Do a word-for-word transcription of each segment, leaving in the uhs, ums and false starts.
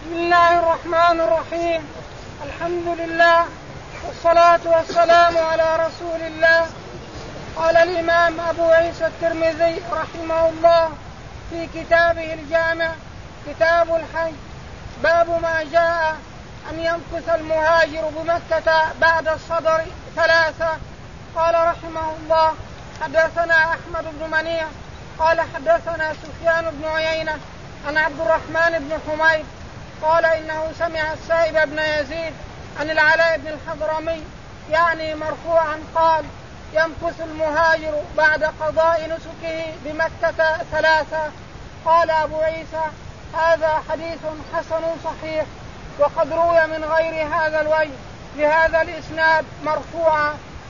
بسم الله الرحمن الرحيم. الحمد لله والصلاة والسلام على رسول الله. قال الإمام أبو عيسى الترمذي رحمه الله في كتابه الجامع كتاب الحج باب ما جاء أن يمكث المهاجر بمكة بعد الصدر ثلاثة. قال رحمه الله حدثنا أحمد بن منيع قال حدثنا سفيان بن عيينة عن عبد الرحمن بن حميد قال إنه سمع السائب بن يزيد عن العلاء بن الحضرمي يعني مرفوعا قال يمكث المهاجر بعد قضاء نسكه بمكة ثلاثة. قال أبو عيسى هذا حديث حسن صحيح وقد روي من غير هذا الوجه بهذا الإسناد مرفوعا.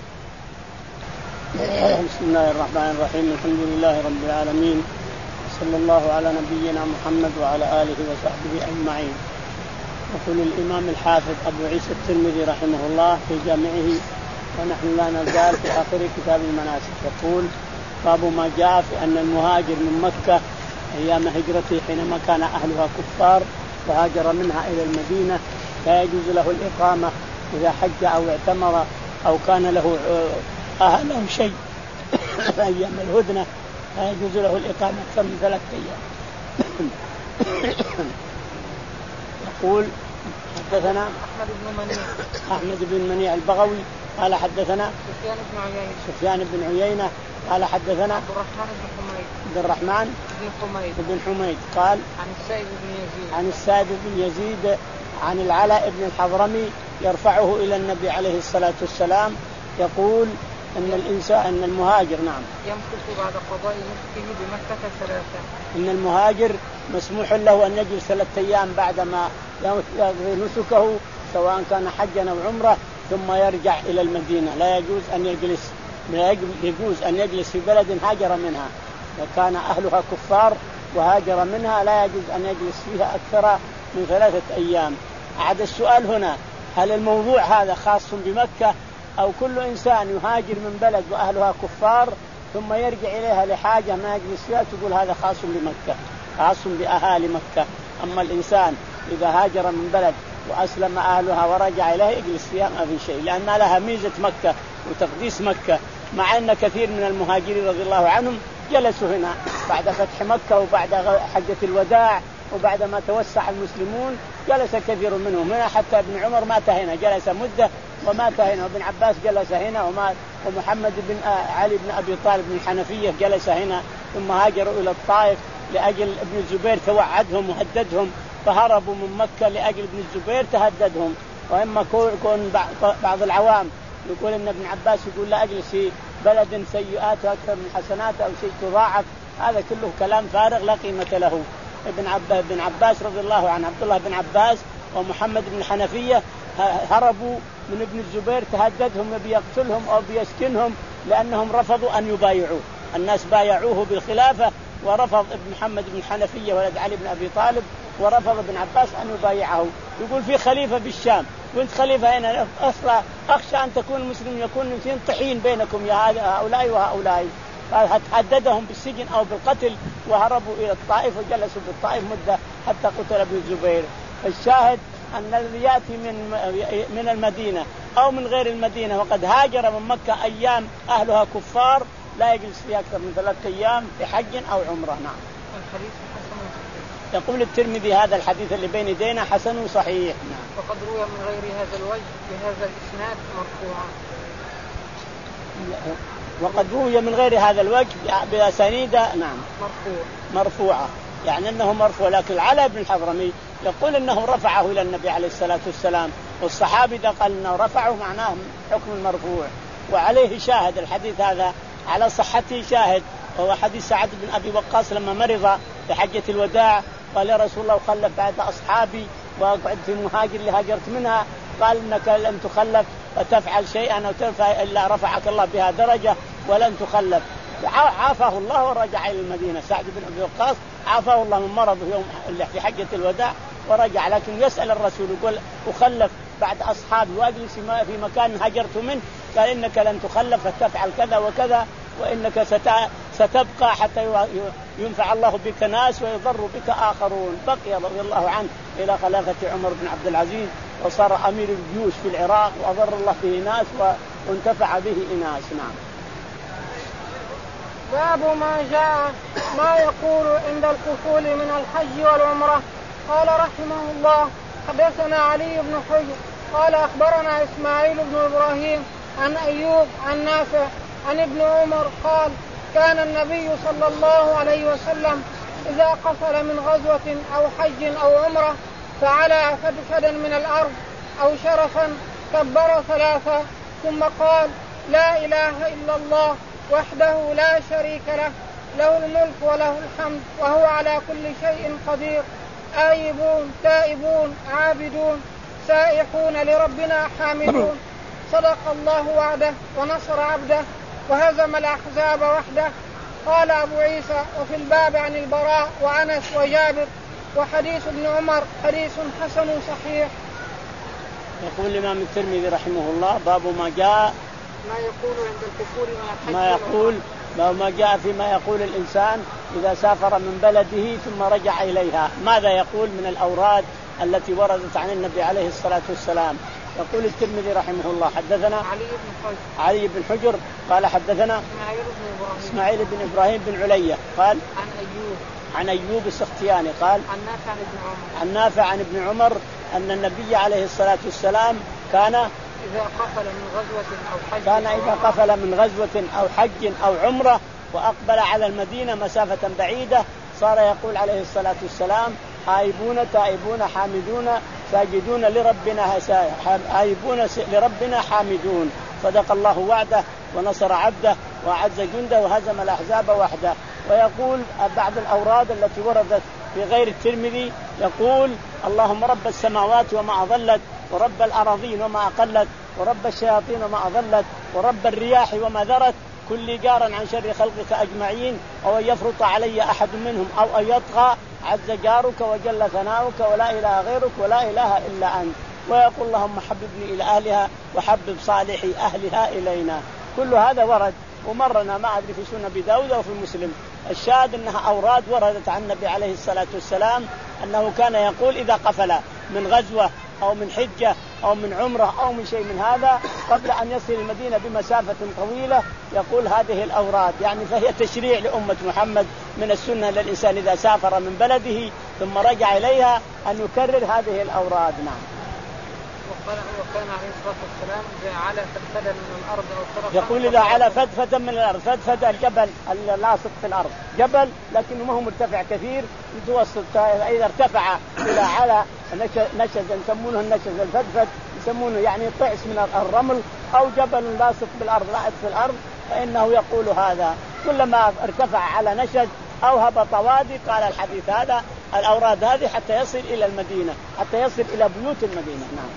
بسم الله الرحمن الرحيم. الحمد لله رب العالمين صلى الله على نبينا محمد وعلى آله وصحبه أجمعين. يقول الإمام الحافظ أبو عيسى الترمذي رحمه الله في جامعه ونحن لا نزال في آخر كتاب المناسك يقول باب ما جاء في أن المهاجر من مكة أيام هجرته حينما كان أهلها كفار وهاجر منها إلى المدينة لا يجوز له الإقامة إذا حج أو اعتمر أو كان له أهل أو شيء أيام الهدنة لا يجوز له الإقامة أكثر من ثلاثة أيام. يقول حدثنا أحمد بن منيع أحمد بن منيع البغوي قال حدثنا سفيان بن عيينة سفيان بن عيينة قال حدثنا عبد الرحمن بن حميد عبد الرحمن بن حميد بن حميد قال عن السائب بن يزيد عن السائب بن يزيد عن العلاء بن الحضرمي يرفعه إلى النبي عليه الصلاة والسلام يقول أن الإنسان أن المهاجر نعم يمكث بعد قضاء نسكه بمكة ثلاثة. إن المهاجر مسموح له أن يجلس ثلاثة أيام بعدما يقضي نسكه سواء كان حجا أو عمرة ثم يرجع إلى المدينة. لا يجوز أن يجلس لا يجوز أن يجلس في بلد هاجر منها وكان أهلها كفار وهاجر منها لا يجوز أن يجلس فيها أكثر من ثلاثة أيام. عاد السؤال هنا هل الموضوع هذا خاص بمكة أو كل إنسان يهاجر من بلد وأهلها كفار ثم يرجع إليها لحاجة ما يجلس فيها تقول هذا خاص بمكة خاص بأهالي مكة. أما الإنسان إذا هاجر من بلد وأسلم أهلها ورجع إليه يجلس فيها ما في شيء لأن لها ميزة مكة وتقديس مكة. مع أن كثير من المهاجرين رضي الله عنهم جلسوا هنا بعد فتح مكة وبعد حجة الوداع وبعد ما توسع المسلمون جلس كثير منهم هنا حتى ابن عمر مات هنا جلس مدة ومات هنا وابن عباس جلس هنا ومات ومحمد بن علي بن أبي طالب بن الحنفية جلس هنا ثم هاجروا إلى الطائف لأجل ابن الزبير توعدهم وهددهم فهربوا من مكة لأجل ابن الزبير تهددهم. وإما كون بعض العوام يقول إن ابن عباس يقول لا أجلس في بلد سيئاته أكثر من حسناته أو شيء تضاعف هذا كله كلام فارغ لا قيمة له. ابن عباس بن عباس رضي الله عنه عبد الله بن عباس ومحمد بن الحنفية هربوا من ابن الزبير تهددهم بيقتلهم أو بيسكنهم لأنهم رفضوا أن يبايعوه. الناس بايعوه بالخلافة ورفض ابن محمد بن الحنفية ولد علي بن أبي طالب ورفض ابن عباس أن يبايعه. يقول في خليفة بالشام وانت خليفة هنا أصلا أخشى أن تكون المسلمين يكون في طحين بينكم يا هؤلاء وهؤلاء. هددهم بالسجن أو بالقتل وهربوا إلى الطائف وجلسوا بالطائف مدة حتى قتل ابن الزبير. الشاهد أن الذي يأتي من من المدينة أو من غير المدينة وقد هاجر من مكة أيام أهلها كفار لا يجلس فيها أكثر من ثلاثة أيام في حج أو عمرة. نعم. الحديث حسن. يقول الترمذي هذا الحديث اللي بين يدينا حسن صحيح. نعم. وقد روي من غير هذا الوجه بهذا الإسناد مرفوعا. وقد روي من غير هذا الوجه بأسانيد نعم مرفوع مرفوعة يعني أنه مرفوع. لكن العلاء بن الحضرمي يقول أنه رفعه إلى النبي عليه الصلاة والسلام والصحابي ده قال أنه رفعه معناه حكم المرفوع. وعليه شاهد الحديث هذا على صحته شاهد وهو حديث سعد بن أبي وقاص لما مرض في حجة الوداع قال يا رسول الله خلف بعد أصحابي وأقعد في المهاجر اللي هاجرت منها قال إنك لن تخلف وتفعل شيئا أو ترفع إلا رفعك الله بها درجة ولن تخلف. عافاه الله ورجع إلى المدينة. سعد بن أبي وقاص عافاه الله من مرضه يوم في حجة الوداع ورجع لكن يسأل الرسول يقول أخلف بعد أصحابي وأجلس في مكان هاجرت منه قال إنك لن تخلف فتفعل كذا وكذا وإنك ستبقى حتى ينفع الله بك ناس ويضر بك آخرون. بقي رضي الله عنه إلى خلافة عمر بن عبد العزيز وصار أمير الجيوش في العراق وأضر الله به ناس وانتفع به إناس. نعم. باب ما جاء ما يقول عند الكفول من الحج والعمرة. قال رحمه الله حدثنا علي بن حجر قال أخبرنا إسماعيل بن إبراهيم عن أيوب عن نافع عن ابن عمر قال كان النبي صلى الله عليه وسلم إذا قفل من غزوة أو حج أو عمرة فعلى فدفدا من الأرض أو شرفا كبر ثلاثة ثم قال لا إله إلا الله وحده لا شريك له له الملك وله الحمد وهو على كل شيء قدير آيبون تائبون عابدون سائحون لربنا حامدون صدق الله وعده ونصر عبده وهزم الأحزاب وحده. قال أبو عيسى وفي الباب عن البراء وأنس وجابر وحديث ابن عمر حديث حسن صحيح. يقول الإمام الترمذي رحمه الله باب ما جاء ما يقول عند الكفور من الحج ما يقول باب ما جاء فيما يقول الإنسان إذا سافر من بلده ثم رجع إليها ماذا يقول من الأوراد التي وردت عن النبي عليه الصلاة والسلام. يقول الترمذي رحمه الله حدثنا علي بن حجر علي بن حجر قال حدثنا إسماعيل بن إبراهيم إسماعيل بن إبراهيم بن علية قال عن أيوب عن أيوب السختياني قال عن نافع عن ابن عمر عن نافع عن ابن عمر أن النبي عليه الصلاة والسلام كان إذا قفل من غزوة أو حج كان إذا قفل من غزوة أو حج أو عمرة وأقبل على المدينة مسافة بعيدة صار يقول عليه الصلاة والسلام آيبون تائبون حامدون ساجدون لربنا آيبون لربنا حامدون صدق الله وعده ونصر عبده وأعز جنده وهزم الأحزاب وحده. ويقول بعض الأوراد التي وردت في غير الترمذي يقول اللهم رب السماوات وما أضلت ورب الأراضين وما أقلت ورب الشياطين وما أضلت ورب الرياح وما ذرت كل جارا عن شر خلقك أجمعين أو أن يفرط علي أحد منهم أو أن يطغى عز جارك وجل ثناؤك ولا إله غيرك ولا إله إلا أنت. ويقول اللهم حببني إلى أهلها وحبب صالحي أهلها إلينا. كل هذا ورد ومرنا ما أدري في سنة أبي داود وفي مسلم. الشاهد أنها أوراد وردت عن النبي عليه الصلاة والسلام أنه كان يقول إذا قفل من غزوة أو من حجة أو من عمرة أو من شيء من هذا قبل أن يصل المدينة بمسافة طويلة يقول هذه الأوراد يعني فهي تشريع لأمة محمد من السنة للإنسان إذا سافر من بلده ثم رجع إليها أن يكرر هذه الأوراد. نعم. وكان عليه الصلاة والسلام إذا على فدفدا من الأرض أو شرفا يقول إذا على فدفدا من الأرض فدفد الجبل اللاصق في الأرض جبل لكنه ما هو مرتفع كثير متوسط إذا ارتفع إلى على نشز يسمونه النشز الفدفد يسمونه يعني طعس من الرمل أو جبل لاصق بالأرض لاحق في الأرض فإنه يقول هذا كلما ارتفع على نشز أو هبط وادي قال الحديث هذا الأوراد هذه حتى يصل إلى المدينة حتى يصل إلى بيوت المدينة. نعم.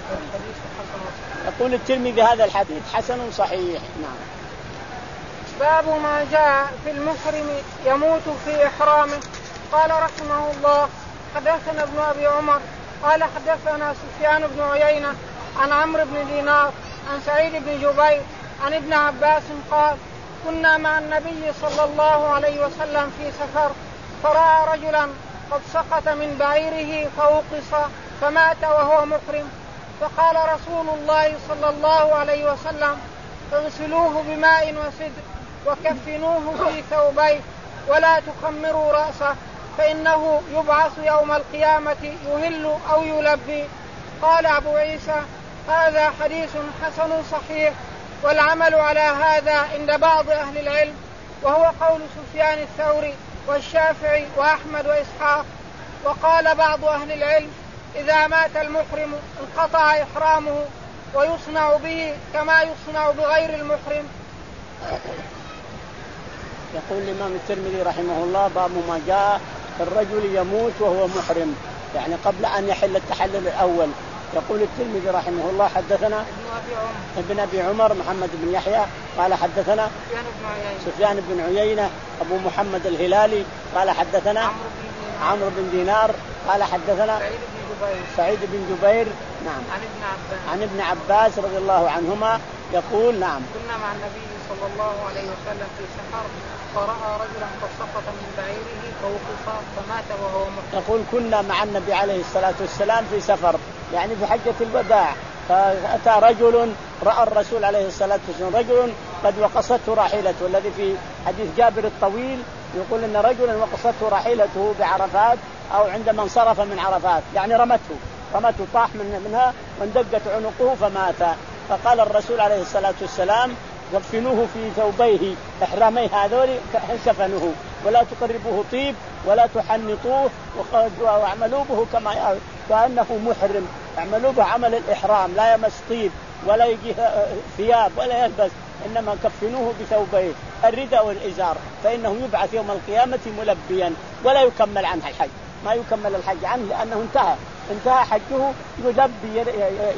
يقول الترمذي هذا الحديث حسن صحيح. نعم. باب ما جاء في المحرم يموت في إحرامه. قال رحمه الله حدثنا ابن أبي عمر قال حدثنا سفيان بن عيينة عن عمرو بن دينار عن سعيد بن جبير عن ابن عباس قال كنا مع النبي صلى الله عليه وسلم في سفر فرأى رجلا قد سقط من بعيره فوقص فمات وهو محرم فقال رسول الله صلى الله عليه وسلم اغسلوه بماء وسدر وكفنوه في ثوبيه ولا تخمروا رأسه فإنه يبعث يوم القيامة يهل أو يلبي. قال أبو عيسى هذا حديث حسن صحيح والعمل على هذا عند بعض أهل العلم وهو قول سفيان الثوري والشافعي وأحمد وإسحاق. وقال بعض أهل العلم إذا مات المحرم انقطع إحرامه ويصنع به كما يصنع بغير المحرم. يقول الإمام الترمذي رحمه الله باب ما جاء الرجل يموت وهو محرم يعني قبل أن يحل التحلل الأول. يقول الترمذي رحمه الله حدثنا ابن أبي عمر محمد بن يحيى قال حدثنا سفيان بن عيينة أبو محمد الهلالي قال حدثنا عمرو بن دينار قال حدثنا سعيد بن جبير نعم عن ابن عباس عن ابن عباس رضي الله عنهما يقول نعم كنا مع النبي صلى الله عليه وسلم في سفر ورأى رجلا قد سقط من بعيره فوقف فمات وهو محرم. يقول كنا مع النبي عليه الصلاة والسلام في سفر يعني في حجة الوداع، فأتى رجل رأى الرسول عليه الصلاة والسلام رجل قد وقصته راحلته، الذي في حديث جابر الطويل يقول إن رجلا وقصته راحلته بعرفات أو عندما انصرف من عرفات، يعني رمته رمته طاح من منها واندقت عنقه فمات. فقال الرسول عليه الصلاة والسلام كفنوه في ثوبيه إحرامي هذول كفنوه ولا تقربوه طيب ولا تحنطوه واعملوا به كما كأنه محرم، اعملوا به عمل الإحرام، لا يمس طيب ولا يجي ثياب ولا يلبس، إنما كفنوه بثوبيه الرداء والإزار، فإنه يبعث يوم القيامة ملبيا ولا يكمل عنه الحج، ما يكمل الحج عنه لأنه انتهى انتهى حجه، يلبي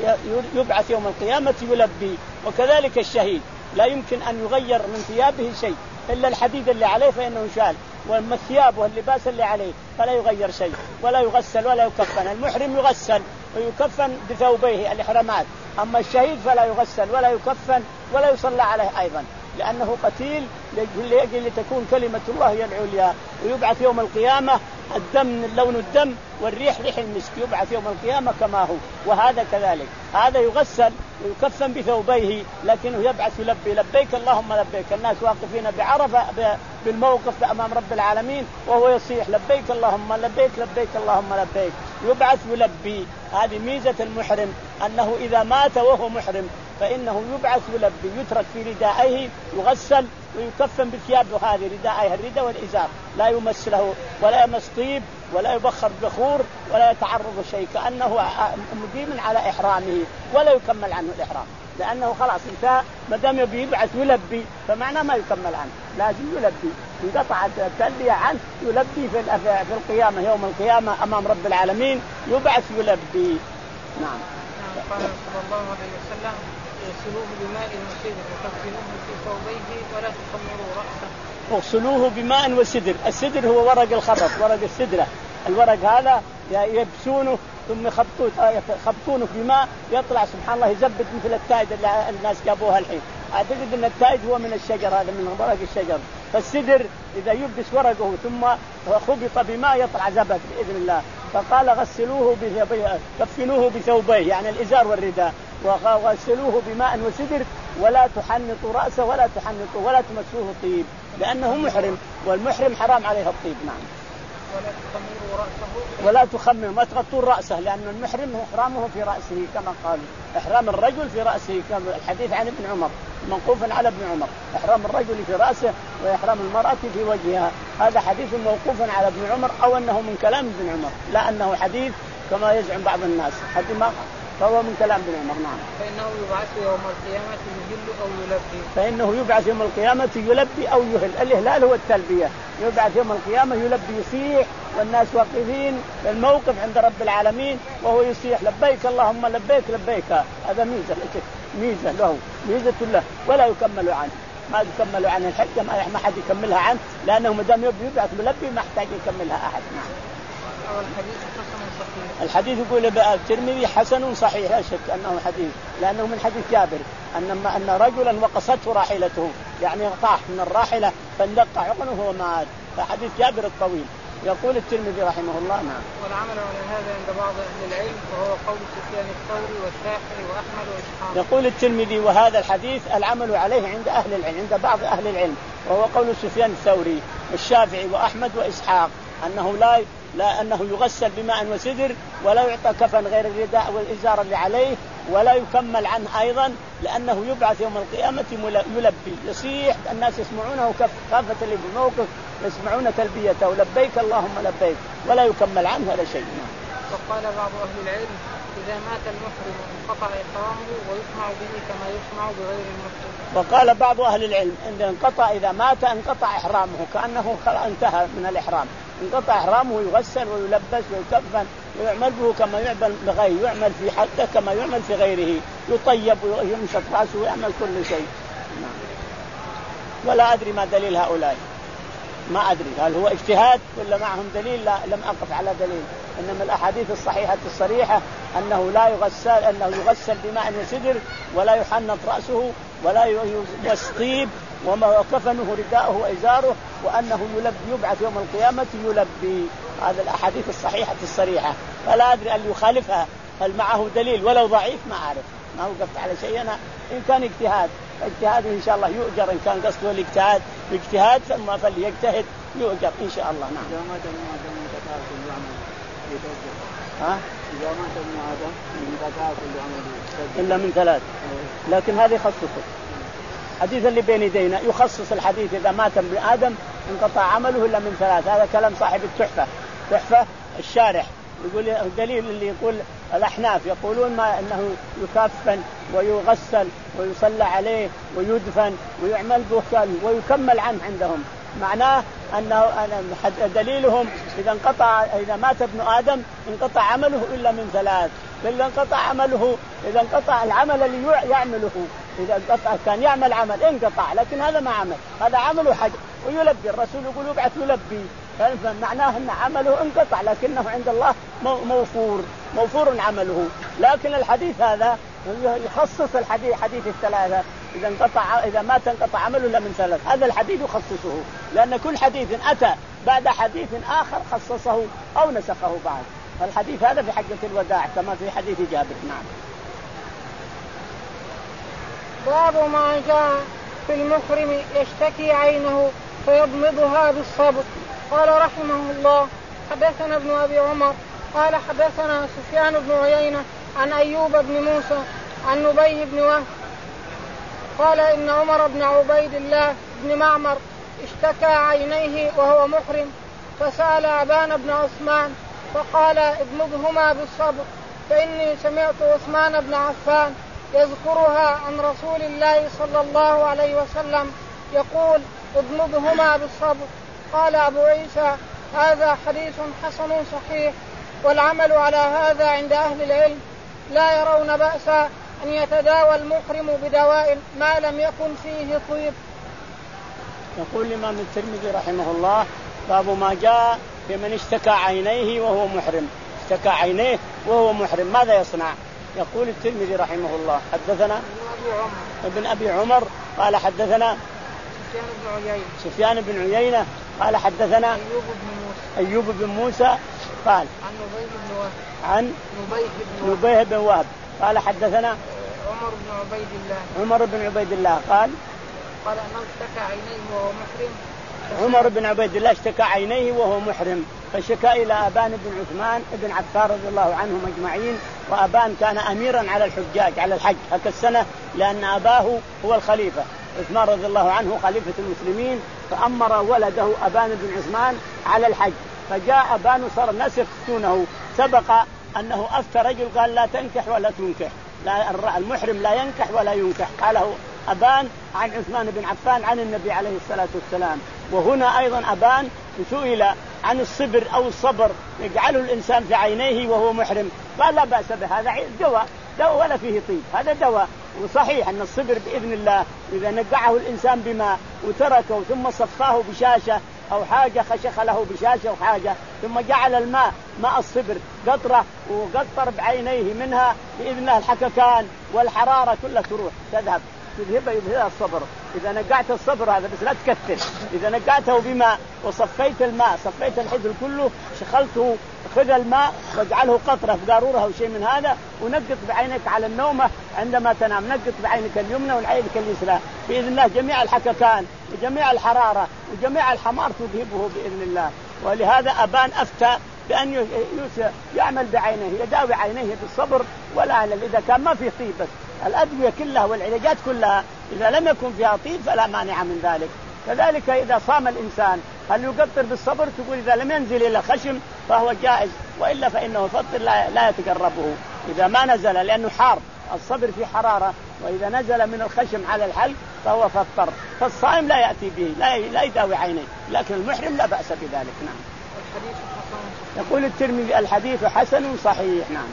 يبعث يوم القيامة يلبي. وكذلك الشهيد لا يمكن أن يغير من ثيابه شيء إلا الحديد اللي عليه فإنه شال، وأما الثياب واللباس اللي عليه فلا يغير شيء ولا يغسل ولا يكفن. المحرم يغسل ويكفن بثوبيه الإحرامات، أما الشهيد فلا يغسل ولا يكفن ولا يصلى عليه أيضا لأنه قتيل لأجل لتكون كلمة الله هي العليا. ويبعث يوم القيامة الدم لون الدم والريح ريح المسك، يبعث يوم القيامة كما هو. وهذا كذلك، هذا يغسل ويكفن بثوبيه لكنه يبعث يلبي لبيك اللهم لبيك. الناس واقفين بعرفة بالموقف أمام رب العالمين وهو يصيح لبيك اللهم لبيك لبيك اللهم لبيك، يبعث يلبي. هذه ميزة المحرم أنه إذا مات وهو محرم فإنه يبعث يلبي، يترك في ردائه يغسل ويكفن بثيابه هذه ردائه الرداء والإزار، لا يمس له ولا يمس طيب ولا يبخر بخور ولا يتعرض شيء، كأنه مقيم على إحرامه ولا يكمل عنه الإحرام لأنه خلاص انتهى. ما دام يبي يبعث يلبي فمعنى ما يكمل عنه، لازم يلبي، انقطعت التلبية عنه يلبي في في القيامة يوم القيامة أمام رب العالمين يبعث يلبي. نعم. قال صلى الله عليه وسلم اغسلوه بماء وسدر وكفنوه في ثوبيه ولا تخمروا رأسه. اغسلوه بماء وسدر، السدر هو ورق الخبط، ورق السدرة، الورق هذا يبسونه ثم يخبطونه بماء يطلع سبحان الله يزبد مثل التايد اللي الناس جابوها الحين. أعتقد أن التايد هو من الشجر، هذا من ورق الشجر. فالسدر إذا يبس ورقه ثم خبط بماء يطلع زبد بإذن الله. فقال غسلوه كفنوه بثوبيه يعني الإزار والرداء وغسلوه بماء وسدر ولا تحنطوا رأسه ولا تحنطوا ولا تمسوه طيب لأنه محرم، والمحرم حرام عليه الطيب. نعم. ولا تخمروا رأسه ولا تخمروا، ما تغطون رأسه لأن المحرم إحرامه في رأسه كما قال إحرام الرجل في رأسه، كما الحديث عن ابن عمر موقوفا على ابن عمر، إحرام الرجل في رأسه وإحرام المرأة في وجهها. هذا حديث موقوفا على ابن عمر أو أنه من كلام ابن عمر، لا أنه حديث كما يزعم بعض الناس، حديث ما فهو من كلام ابن عمر. نعم. فإنه يبعث يوم القيامة يهل أو يلبي. فإنه يبعث يوم القيامة يلبي أو يهل. الإهلال هو التلبية، يبعث يوم القيامة يلبي يصيح والناس واقفين في الموقف عند رب العالمين وهو يصيح لبيك اللهم لبيك لبيك. هذا ميزة ميزة له ميزة له ولا يكمل عنه، ما يكمل عنه الحجة، ما حد يكملها عنه لأنه مدام يبعث ملبي ما يحتاج يكملها أحد. الحديث حسن صحيح. الحديث يقول الترمذي حسن صحيح، لا شك أنه حديث، لأنه من حديث جابر أن أن رجلا وقصته راحلته يعني طاح من الراحلة فاندق عقله ومات، فحديث جابر الطويل. يقول الترمذي رحمه الله. نعم. والعمل على هذا عند بعض أهل العلم وهو قول سفيان الثوري والشافعي وأحمد وإسحاق. يقول الترمذي وهذا الحديث العمل عليه عند أهل العلم، عند بعض أهل العلم، وهو قول سفيان الثوري والشافعي وأحمد وإسحاق أنه لا لا أنه يغسل بماء وسدر ولا يعطى كفن غير الرداء والإزار اللي عليه ولا يكمل عنه أيضا لأنه يبعث يوم القيامة يلبي يصيح، الناس يسمعونه كافة اللي في الموقف يسمعون تلبيته لبيك اللهم لبيك ولا يكمل عنه ولا شيء. وقال بعض أهل العلم إذا مات المحرم انقطع إحرامه ويسمع به كما يسمع بغير المحرم. وقال بعض أهل العلم إن انقطع إذا مات انقطع إحرامه كأنه انتهى من الإحرام، انقطع إحرامه يغسل ويلبس ويكفن ويعمل به كما يعمل بغيره، يعمل في حده كما يعمل في غيره، يطيب ويمشط رأسه ويعمل كل شيء. ولا أدري ما دليل هؤلاء، ما أدري هل هو اجتهاد ولا معهم دليل، لا لم أقف على دليل، إنما الأحاديث الصحيحة الصريحة أنه لا يغسل أنه يغسل بماء وسدر ولا يحنط رأسه ولا يستيب وكفنه رداءه وإزاره وأنه يلبي يبعث يوم القيامة يلبي. هذا الأحاديث الصحيحة الصريحة، فلا أدري أن يخالفها هل معه دليل ولو ضعيف ما أعرف، ما وقفت على شيء. أنا إن كان اجتهاد اجتهاده إن شاء الله يؤجر، إن كان قصده الاجتهاد باجتهاد ثم فليجتهد يؤجر إن شاء الله. نعم. إذا مات ابن آدم انقطع كل عمل يتوجه. ها؟ إذا مات ابن آدم انقطع كل عمل إلا من ثلاث، لكن هذه خصصه حديث اللي بين يدينا يخصص الحديث إذا مات ابن آدم انقطع عمله إلا من ثلاث. هذا كلام صاحب التحفة، تحفة الشارح يقول الدليل اللي يقول الأحناف يقولون ما أنه يكفن ويغسل ويصلى عليه ويدفن ويعمل به ويكمل عنه عندهم، معناه أنه دليلهم إذا انقطع إذا مات ابن آدم انقطع عمله إلا من ثلاث. إذا انقطع عمله إذا انقطع العمل اللي يعمله، إذا انقطع كان يعمل عمل انقطع، لكن هذا ما عمل، هذا عمله حج ويلبي. الرسول يقول يبعث يلبي، معناه أن عمله انقطع لكنه عند الله موفور موفور عمله. لكن الحديث هذا يخصص الحديث حديث الثلاثة إذا انقطع إذا مات انقطع عمله إلا من ثلاث. هذا الحديث يخصصه، لأن كل حديث أتى بعد حديث آخر خصصه أو نسخه بعد. الحديث هذا في حجة الوداع كما في حديث جابر. نعم. باب ما جاء في المحرم يشتكي عينه فيضمضها بالصبر. قال رحمه الله حدثنا ابن أبي عمر قال حدثنا سفيان بن عيينة عن أيوب بن موسى عن نبيه بن وهب قال إن عمر بن عبيد الله بن معمر اشتكى عينيه وهو محرم فسأل أبان بن عثمان فقال اضمضهما بالصبر فإني سمعت عثمان بن عفان يذكرها عن رسول الله صلى الله عليه وسلم يقول اضمضهما بالصبر. قال أبو عيسى هذا حديث حسن صحيح، والعمل على هذا عند أهل العلم، لا يرون بأسا أن يتداوى المحرم بدواء ما لم يكن فيه طيب. يقول الإمام الترمذي رحمه الله باب ما جاء في من اشتكى عينيه وهو محرم. اشتكى عينيه وهو محرم ماذا يصنع؟ يقول الترمذي رحمه الله حدثنا ابن أبي عمر قال حدثنا سفيان بن عيينة سفيان بن عيينة قال حدثنا أيوب بن موسى أيوب بن موسى قال عن نبيه بن وهب عن نبيه بن وهب نبيه بن وهب قال حدثنا عمر بن عبيد الله عمر بن عبيد الله قال قال أنه اشتكى عينيه وهو محرم. عمر بن عبيد الله اشتكى عينيه وهو محرم فشكى إلى أبان بن عثمان بن عفان رضي الله عنهم أجمعين. وأبان كان أميرا على الحجاج على الحج هكا السنة، لأن أباه هو الخليفة. عثمان رضي الله عنه خليفة المسلمين، فأمر ولده أبان بن عثمان على الحج. فجاء أبان وصار الناس يفتونه. سبق أنه أفتى رجل قال لا تنكح ولا تنكح، لا المحرم لا ينكح ولا ينكح، قاله أبان عن عثمان بن عفان عن النبي عليه الصلاة والسلام. وهنا أيضا أبان سئل عن الصبر أو الصبر يجعله الإنسان في عينيه وهو محرم، قال لا بأس بهذا دواء دواء ولا فيه طيب، هذا دواء. وصحيح أن الصبر بإذن الله إذا نقعه الإنسان بماء وتركه ثم صفاه بشاشة أو حاجة خشخ له بشاشة أو حاجة ثم جعل الماء ماء الصبر قطرة وقطر بعينيه منها بإذن الله الحككان والحرارة كلها تروح تذهب تذهب يذهب الصبر. إذا نقعت الصبر هذا بس لا تكثر، إذا نقعته بماء وصفيت الماء صفيت الحجر كله شخلته خذ الماء واجعله قطرة في قارورة أو شيء من هذا ونقط بعينك على النومة عندما تنام، نقط بعينك اليمنى وعينك اليسرى بإذن الله جميع الحككان وجميع الحرارة وجميع الحمار تذهبه بإذن الله. ولهذا أبان أفتى بأن يعمل بعينيه يداوي عينيه بالصبر ولا علل إذا كان ما فيه طيب. بس الأدوية كلها والعلاجات كلها إذا لم يكن فيها طيب فلا مانع من ذلك. كذلك إذا صام الإنسان هل يقطر بالصبر؟ تقول إذا لم ينزل إلى خشم فهو جائز، وإلا فإنه فطر لا, لا يتقربه إذا ما نزل، لأنه حار الصبر في حرارة، وإذا نزل من الخشم على الحلق فهو فطر. فالصائم لا يأتي به لا, لا يداوي عينيه، لكن المحرم لا بأس بذلك. نعم. الحديث حسن. يقول الترمذي الحديث حسن صحيح. نعم.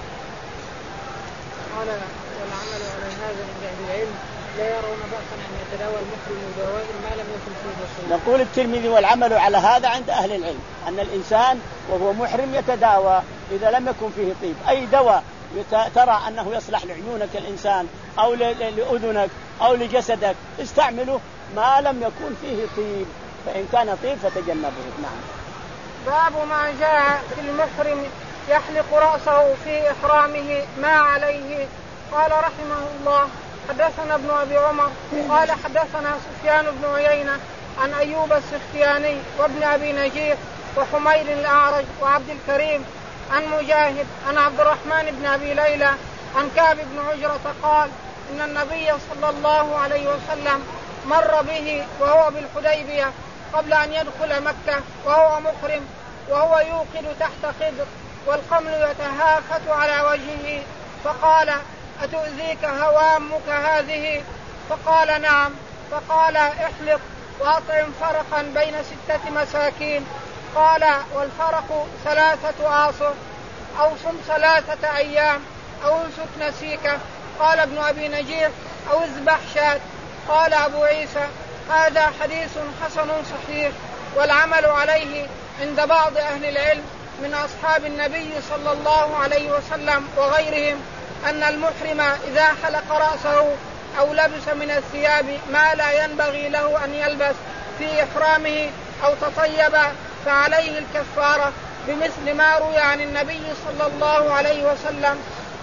قال والعمل على هذا عند أهل العلم لا يرون بأسا أن يتداوى المحرم بدواء ما لم يكن فيه طيب. يقول الترمذي والعمل على هذا عند أهل العلم أن الإنسان وهو محرم يتداوى إذا لم يكن فيه طيب، أي دواء ترى أنه يصلح لعيونك الإنسان أو لأذنك أو لجسدك استعمله ما لم يكن فيه طيب، فإن كان طيب فتجنبه. نعم. باب ما جاء في المحرم يحلق رأسه في إحرامه ما عليه. قال رحمه الله حدثنا ابن أبي عمر قال حدثنا سفيان بن عيينة عن أيوب السختياني وابن أبي نجيح وحميد الأعرج وعبد الكريم عن مجاهد عن عبد الرحمن بن أبي ليلى عن كعب بن عجرة قال إن النبي صلى الله عليه وسلم مر به وهو بالحديبية قبل أن يدخل مكة وهو محرم وهو يوقد تحت قدر والقمل يتهافت على وجهه، فقال أتؤذيك هوامك هذه؟ فقال نعم. فقال احلق وأطعم فرقا بين ستة مساكين. قال والفرق ثلاثة آصر أو صم ثلاثة أيام أو انسك نسيكه. قال ابن أبي نجيح أو اذبح شاة. قال أبو عيسى هذا حديث حسن صحيح، والعمل عليه عند بعض أهل العلم من أصحاب النبي صلى الله عليه وسلم وغيرهم أن المحرم إذا حلق رأسه أو لبس من الثياب ما لا ينبغي له أن يلبس في إحرامه أو تطيب فعليه الكفارة بمثل ما روي عن النبي صلى الله عليه وسلم.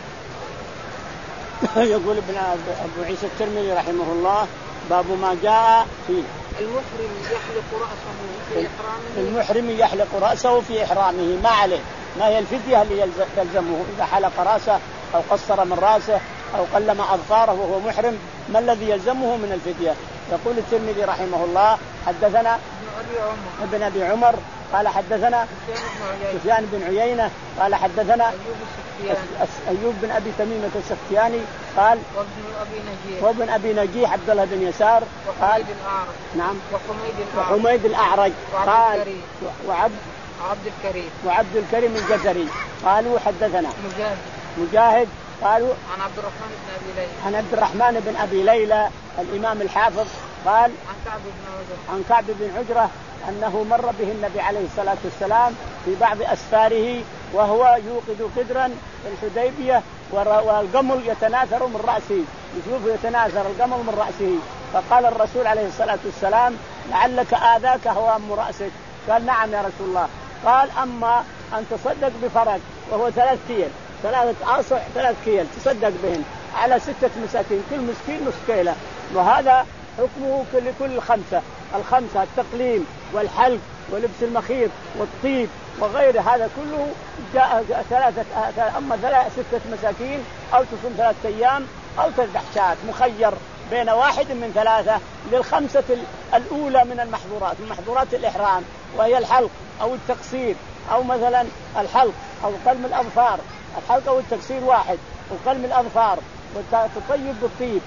يقول ابن أبو عيسى الترمذي رحمه الله باب ما جاء في المحرم يحلق رأسه في إحرامه. المحرم يحلق رأسه في إحرامه ما عليه، ما هي الفدية اللي تلزمه إذا حلق رأسه أو قصر من رأسه أو قلم أظفاره وهو محرم، ما الذي يلزمه من الفدية؟ يقول الترمذي رحمه الله حدثنا ابن أبي عمر قال حدثنا سفيان بن عيينة قال حدثنا أيوب بن أبي تميمة السختياني قال وابن أبي نجيح عبد الله بن يسار قال نعم وحميد الأعرج قال وعبد عبد الكريم وعبد الكريم الجزري قالوا حدثنا مجاهد مجاهد قالوا عن عبد الرحمن بن أبي ليلى عن عبد الرحمن بن أبي ليلى الإمام الحافظ قال عن كعب بن عجرة عن كعب بن عجرة أنه مر به النبي عليه الصلاة والسلام في بعض أسفاره وهو يوقد قدرا في الحديبية والقمل يتناثر من رأسه، يشوف يتناثر القمل من رأسه، فقال الرسول عليه الصلاة والسلام لعلك آذاك هوام رأسك؟ قال نعم يا رسول الله. قال أما أن تصدق بفرج وهو ثلاث كيل ثلاثة آصع ثلاث كيل تصدق بهن على ستة مساكين كل مسكين نص كيلة، وهذا حكمه لكل خمسة الخمسة التقليم والحلق ولبس المخيط والطيب وغير هذا كله جاء ثلاثة أما ثلاثة ستة مساكين أو تصوم ثلاثة أيام أو تذبح شاة، مخير بين واحد من ثلاثة للخمسة الأولى من المحظورات من محظورات الإحرام، وهي الحلق أو التقصير أو مثلا الحلق أو قلم الأظفار. الحلق أو التقصير واحد، وقلم الأظفار وتطيب بالطيب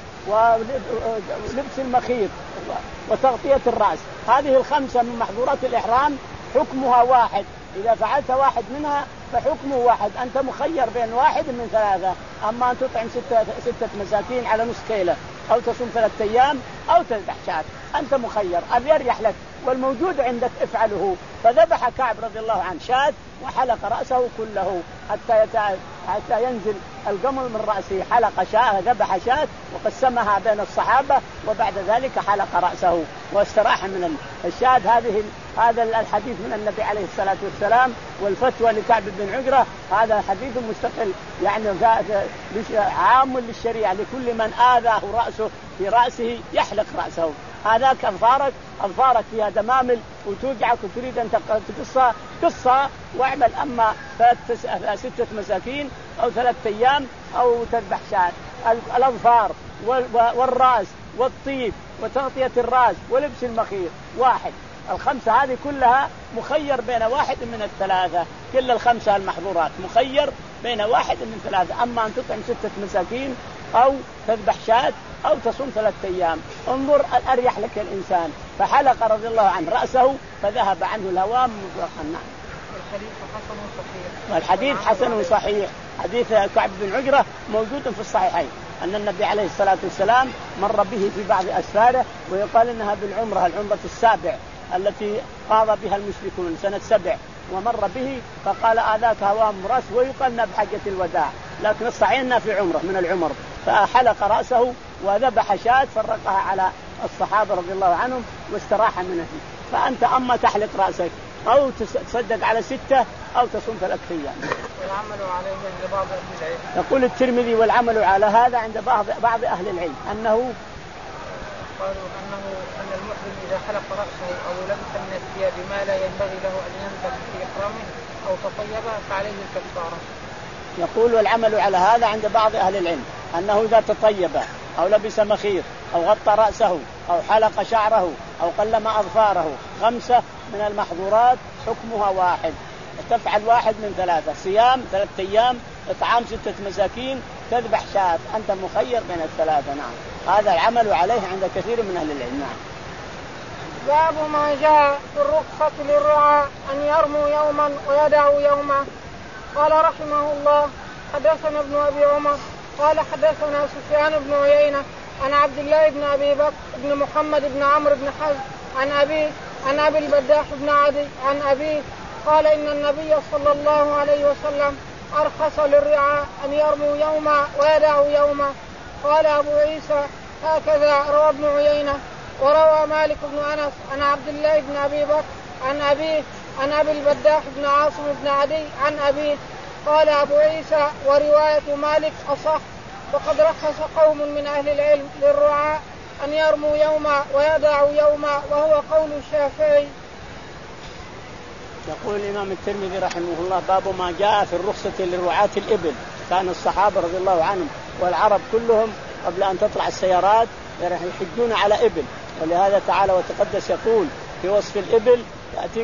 ولبس المخيط وتغطية الرأس، هذه الخمسة من محظورات الإحرام حكمها واحد، إذا فعلت واحد منها فحكمه واحد، أنت مخير بين واحد من ثلاثة، أما أن تطعم ستة, ستة مساكين على نص كيلة أو تصوم ثلاثة أيام أو تذبح شاة، أنت مخير، اليريح لك والموجود عندك افعله. فذبح كعب رضي الله عنه شاة وحلق رأسه كله حتى يتع... حتى ينزل القمل من رأسه، حلق شاة ذبح شاة وقسمها بين الصحابة، وبعد ذلك حلق رأسه واستراح من الشاة. هذه هذا الحديث من النبي عليه الصلاة والسلام، والفتوى لكعب بن عجرة هذا حديث مستقل يعني عام للشريعة لكل من آذاه رأسه في رأسه يحلق رأسه. هذاك أظفارك أظفارك فيها دمامل وتوجعك وتريد أن تقصها قصة واعمل، أما ستة مساكين أو ثلاثة أيام أو تذبح شاة. الأظفار والرأس والطيب وتغطية الرأس ولبس المخيط واحد، الخمسة هذه كلها مخير بين واحد من الثلاثة، كل الخمسة المحظورات مخير بين واحد من ثلاثة، أما أن تطعم ستة مساكين أو تذبح شاة أو تصوم ثلاثة أيام. انظر الأريح لك الإنسان. فحلق رضي الله عنه رأسه فذهب عنه الهوام مطلقا. الحديث حسن صحيح. والحديث حسن صحيح، حديث كعب بن عجرة موجود في الصحيحين أن النبي عليه الصلاة والسلام مر به في بعض أسفاره، ويقال إنها بالعمرة العمرة السابع التي قاض بها المشركون سنة سبع، ومر به فقال آذاك هوام رأس، ويقال بحجة الوداع، لكن الصحيح أنها في عمرة من العمر، فحلق رأسه وذبح شاة فرقها على الصحابة رضي الله عنهم واستراح منه. فأنت أما تحلق رأسك أو تصدق على ستة أو تصوم ثلاثة أيام. والعمل عليه عند بعض أهل العلم. يقول الترمذي والعمل على هذا عند بعض بعض أهل العلم أنه قالوا أنه أن المحرم إذا حلق رأسه أو لبس من الثياب ما لا ينبغي له أن ينزل في إحرامه أو تطيب فعليه الكفارة. يقول والعمل على هذا عند بعض أهل العلم أنه إذا تطيب أو لبس مخيط أو غطى رأسه أو حلق شعره أو قلم أظفاره خمسة من المحظورات حكمها واحد، تفعل واحد من ثلاثة: صيام ثلاثة أيام، إطعام ستة مساكين، تذبح شاة. أنت مخير بين الثلاثة. نعم، هذا العمل عليه عند كثير من أهل العلم. نعم. باب ما جاء في الرخصة للرعاة أن يرموا يوما ويدعوا يوما. قال رحمه الله حدثنا ابن أبي عمر قال حدثنا سفيان بن عيينة عن عبد الله بن أبي بكر بن محمد بن عمرو بن حزم عن أبي عن أبي البداح بن عدي عن أبيه قال إن النبي صلى الله عليه وسلم أرخص للرعاة أن يرموا يوما ويدعوا يوما. قال أبو عيسى هكذا روى ابن عيينة. وروى مالك بن أنس عن عبد الله بن أبي بكر عن أبيه عن أبي البداح بن عاصم بن عدي عن أبيه. قال أبو عيسى ورواية مالك أصح. وقد رخص قوم من أهل العلم للرعاة أن يرموا يوما ويدعوا يوما وهو قول الشافعي. يقول الإمام الترمذي رحمه الله باب ما جاء في الرخصة لرعاة الإبل. كان الصحابة رضي الله عنهم والعرب كلهم قبل أن تطلع السيارات يحجون على إبل، ولهذا تعالى وتقدس يقول في وصف الإبل يأتيك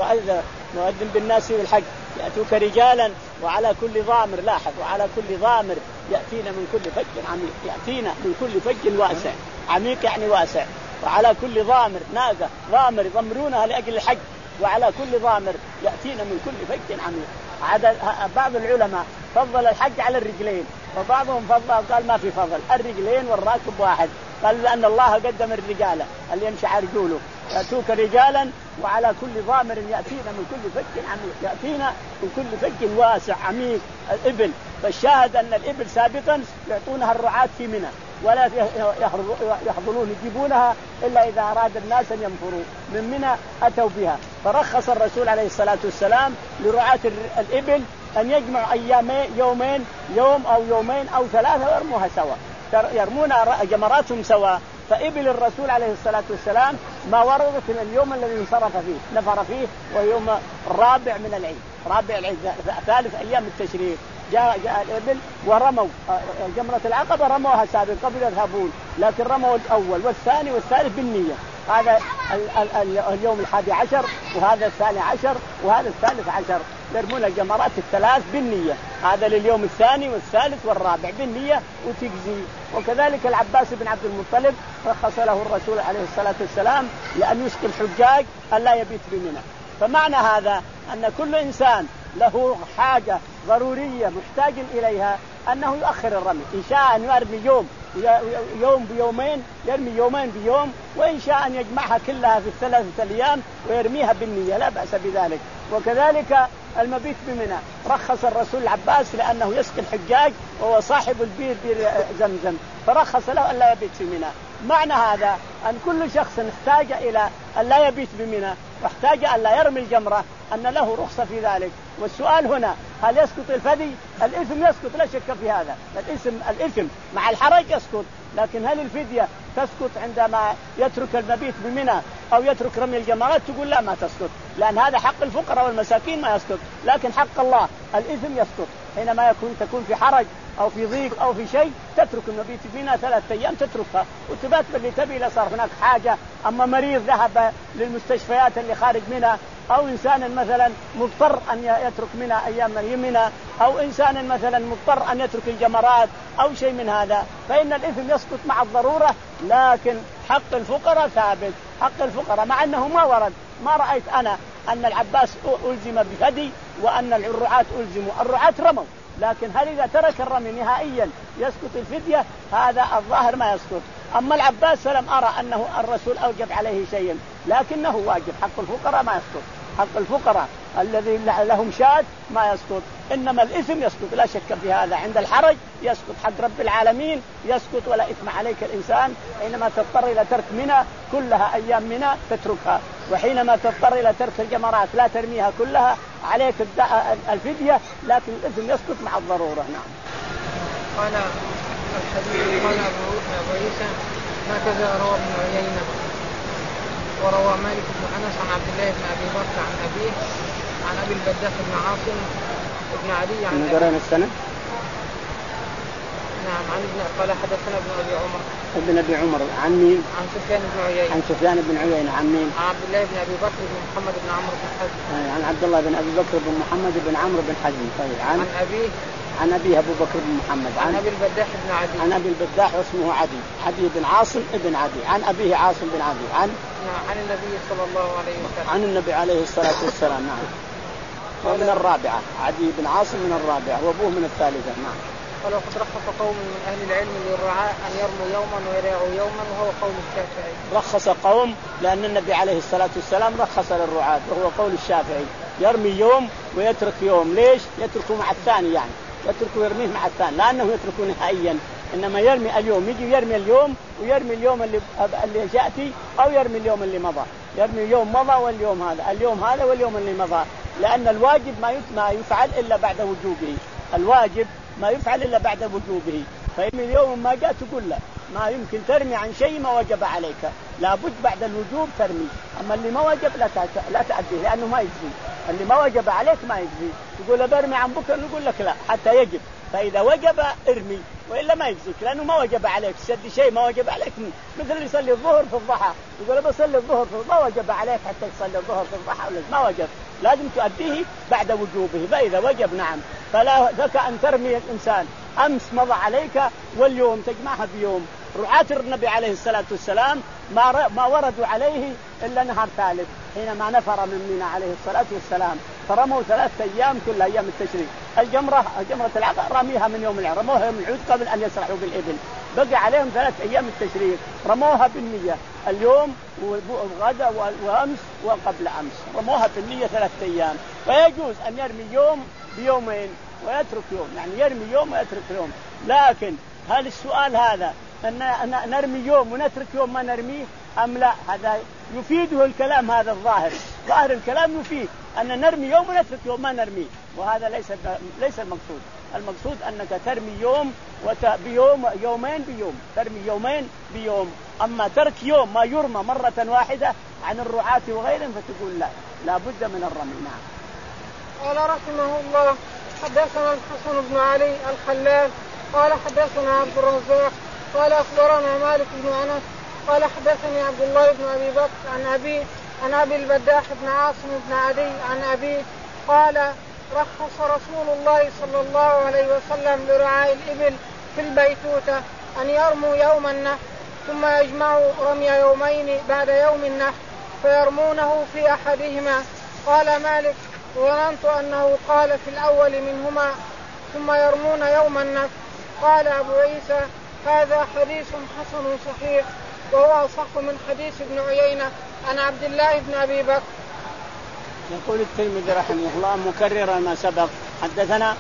مؤذن بالناس بالحج يأتوك رجالا وعلى كل ضامر، لاحظ، وعلى كل ضامر يأتينا من كل فج عميق، يأتينا من كل فج واسع، عميق يعني واسع، وعلى كل ضامر ناقة ضامر يضمرونها لأجل الحج، وعلى كل ضامر يأتينا من كل فج عميق. عدد بعض العلماء فضل الحج على الرجلين، وبعضهم فضل قال ما في فضل، الرجلين والراكب واحد، قال لأن الله قدم الرجال اللي يمشي على رجوله، يأتوك رجالا وعلى كل ضامر يأتينا من كل فج عميق، يأتينا من كل فج واسع عميق الإبل. فالشاهد أن الإبل سابقا يعطونها الرعاة في منى ولا يحضرون يجيبونها إلا إذا أراد الناس أن ينفروا من منى أتوا بها. فرخص الرسول عليه الصلاة والسلام لرعاة الإبل أن يجمعوا أيامين، يومين، يوم أو يومين أو ثلاثة ويرموها سوا، يرمون جمراتهم سوا. فإبل الرسول عليه الصلاة والسلام ما وردت من اليوم الذي انصرف فيه نفر فيه، ويوم الرابع من العيد، رابع العيد ثالث أيام التشريق جاء جاء الإبل ورموا جمرة العقبة، رموها سابق قبل يذهبون، لكن رموا الأول والثاني والثالث بالنية. هذا اليوم الحادي عشر وهذا الثاني عشر وهذا الثالث عشر، يرمون الجمرات الثلاث بالنية، هذا لليوم الثاني والثالث والرابع بالنية وتجزي. وكذلك العباس بن عبد المطلب رخص له الرسول عليه الصلاة والسلام لأن يسقي الحجاج ألا يبيت بمنى. فمعنى هذا أن كل إنسان له حاجة ضرورية محتاج إليها أنه يؤخر الرمي، إن شاء أن يرمي يوم يوم بيومين يرمي يومين بيوم، وإن شاء أن يجمعها كلها في الثلاثة أيام ويرميها بالنية لا بأس بذلك. وكذلك المبيت بمنى رخص الرسول العباس لأنه يسقي الحجاج وهو صاحب البير بير زمزم، فرخص له أن لا يبيت في منى. معنى هذا أن كل شخص احتاج إلى أن لا يبيت بمنى واحتاج أن لا يرمي الجمرة أن له رخصة في ذلك. والسؤال هنا هل يسقط الفدي؟ الإثم يسقط لا شك في هذا، الإثم الإثم مع الحرج يسقط، لكن هل الفدية تسقط عندما يترك المبيت بمنى أو يترك رمي الجمرات؟ تقول لا ما تسقط، لأن هذا حق الفقراء والمساكين ما يسقط، لكن حق الله الإثم يسقط حينما يكون تكون في حرج أو في ضيق أو في شيء تترك المبيت بمنى ثلاثة أيام تتركها وتبات باللي تبي إذا صار هناك حاجة. أما مريض ذهب للمستشفيات اللي خارج منى، أو إنسان مثلا مضطر أن يترك منى أيام منى، أو إنسان مثلا مضطر أن يترك الجمرات أو شيء من هذا، فإن الإثم يسقط مع الضرورة، لكن حق الفقراء ثابت، حق الفقراء، مع أنه ما ورد، ما رأيت أنا أن العباس ألزم بفدي وأن الرعاة ألزموا، الرعاة رموا، لكن هل إذا ترك الرمي نهائيا يسقط الفدية؟ هذا الظاهر ما يسقط. أما العباس فلم أرى أنه الرسول أوجب عليه شيئا، لكنه واجب، حق الفقراء ما يسقط، حق الفقراء الذي له مشاة ما يسقط، إنما الإثم يسقط لا شك في هذا. عند الحرج يسقط حق رب العالمين يسقط ولا إثم عليك الإنسان. حينما تضطر إلى ترك منى كلها أيام منى تتركها، وحينما تضطر إلى ترك الجمرات لا ترميها كلها عليك الفدية، لكن الإثم يسقط مع الضرورة. نعم. قال الحديث قال أبو عيسى هكذا روى ابن عيينة وروى مالك بن أنس عن عبد الله بن أبي بكر عن أبيه عن أبي البداح بن عاصم بن علي عن أبي السنة. نعم. عن ابن قال حدثنا ابن أبي عمر ابن أبي عمر عن مين؟ عن سفيان بن عيينة عن سفيان بن عيينة عن مين؟ عن عبد الله بن أبي بكر بن محمد بن عمرو بن حزم عن عبد الله بن أبي بكر بن محمد بن عمرو بن حزم. طيب. عن عن أبيه عن أبيه أبو بكر بن محمد عن أبي البداح بن عدي عن أبي البداح واسمه عدي عدي بن عاصم ابن عدي عن أبيه عاصم بن عدي عن عن النبي صلى الله عليه وسلم عن النبي عليه الصلاة والسلام. نعم. ومن الرابعة عدي بن عاصم من الرابعة وأبوه من الثالثة. نعم. قال وقد رخص قوم من أهل العلم للرعاء أن يرموا يوما ويرعوا يوما وهو قول الشافعي. رخص قوم لأن النبي عليه الصلاة والسلام رخص للرعاة وهو قول الشافعي يرمي يوم ويترك يوم. ليش؟ يتركه مع الثاني، يعني يتركه يرميه مع الثاني، لأنه يتركه نهائيا. إنما يرمي اليوم، يجي يرمي اليوم ويرمي اليوم اللي اللي يأتي أو يرمي اليوم اللي مضى. يرمي يوم مضى واليوم هذا اليوم هذا واليوم اللي مضى، لأن الواجب ما يفعل إلا بعد وجوبه. الواجب ما يفعل إلا بعد وجوبه. فيرمي اليوم ما جاء تقول له ما يمكن ترمي عن شيء ما وجب عليك، لابد بعد الوجوب ترمي. أما اللي ما وجب لا لا تأديه لأنه ما يجزي. اللي ما وجب عليك ما يجزي. تقول له برمي عن بكرة نقول لك لا حتى يجب. فإذا وجب ارمي وإلا ما يجزيك لأنه ما وجب عليك. سد شيء ما وجب عليك مثل اللي يصلي الظهر في الضحى يقول بصلي الظهر في ما وجب عليك حتى تصلي الظهر في الضحى ما وجب، لازم تؤديه بعد وجوبه. فإذا وجب نعم فلا ذاك أن ترمي الإنسان أمس مضى عليك واليوم تجمعها بيوم. رعاة النبي عليه الصلاة والسلام ما ما وردوا عليه إلا نهار ثالث حينما نفر من منى عليه الصلاة والسلام، فرموا ثلاثة أيام كل أيام التشريق. الجمرة جمرة العقبة رميها من يوم العيد، رموها يوم العيد قبل أن يسرحوا بالإبل، بقي عليهم ثلاث أيام التشريق رموها بالنية اليوم وغدا وأمس وقبل أمس، رموها بالنية ثلاثة أيام. فيجوز أن يرمي يوم بيومين ويترك يوم، يعني يرمي يوم ويترك يوم. لكن هل السؤال هذا أن نرمي يوم ونترك يوم ما نرميه أم لا؟ هذا يفيده الكلام هذا الظاهر، ظاهر الكلام يفيد أن نرمي يوم ونترك يوم ما نرميه، وهذا ليس ليس المقصود. المقصود أنك ترمي يوم وبيوم يومين بيوم، ترمي يومين بيوم. أما ترك يوم ما يرمى مرة واحدة عن الرعاة وغيرهم فتقول لا لا بد من الرمي. نعم. قال رحمه الله حدثنا الحسن بن علي الخلال قال حدثنا عبد الرزاق قال أخبرنا مالك بن أنس قال حدثني عبد الله بن أبي بكر عن أبي عن أبي البداح بن عاصم بن عدي عن أبيه قال رخص رسول الله صلى الله عليه وسلم لرعاء الإبل في البيتوتة أن يرموا يوم النحر ثم يجمعوا رمي يومين بعد يوم النحر فيرمونه في أحدهما. قال مالك ظننت أنه قال في الأول منهما ثم يرمون يوم النحر. قال أبو عيسى هذا حديث حسن صحيح وهو أصح من حديث ابن عيينة عن عبد الله بن أبي بكر. يقول الترمذي رحمه الله مكررا ما سبق حدثنا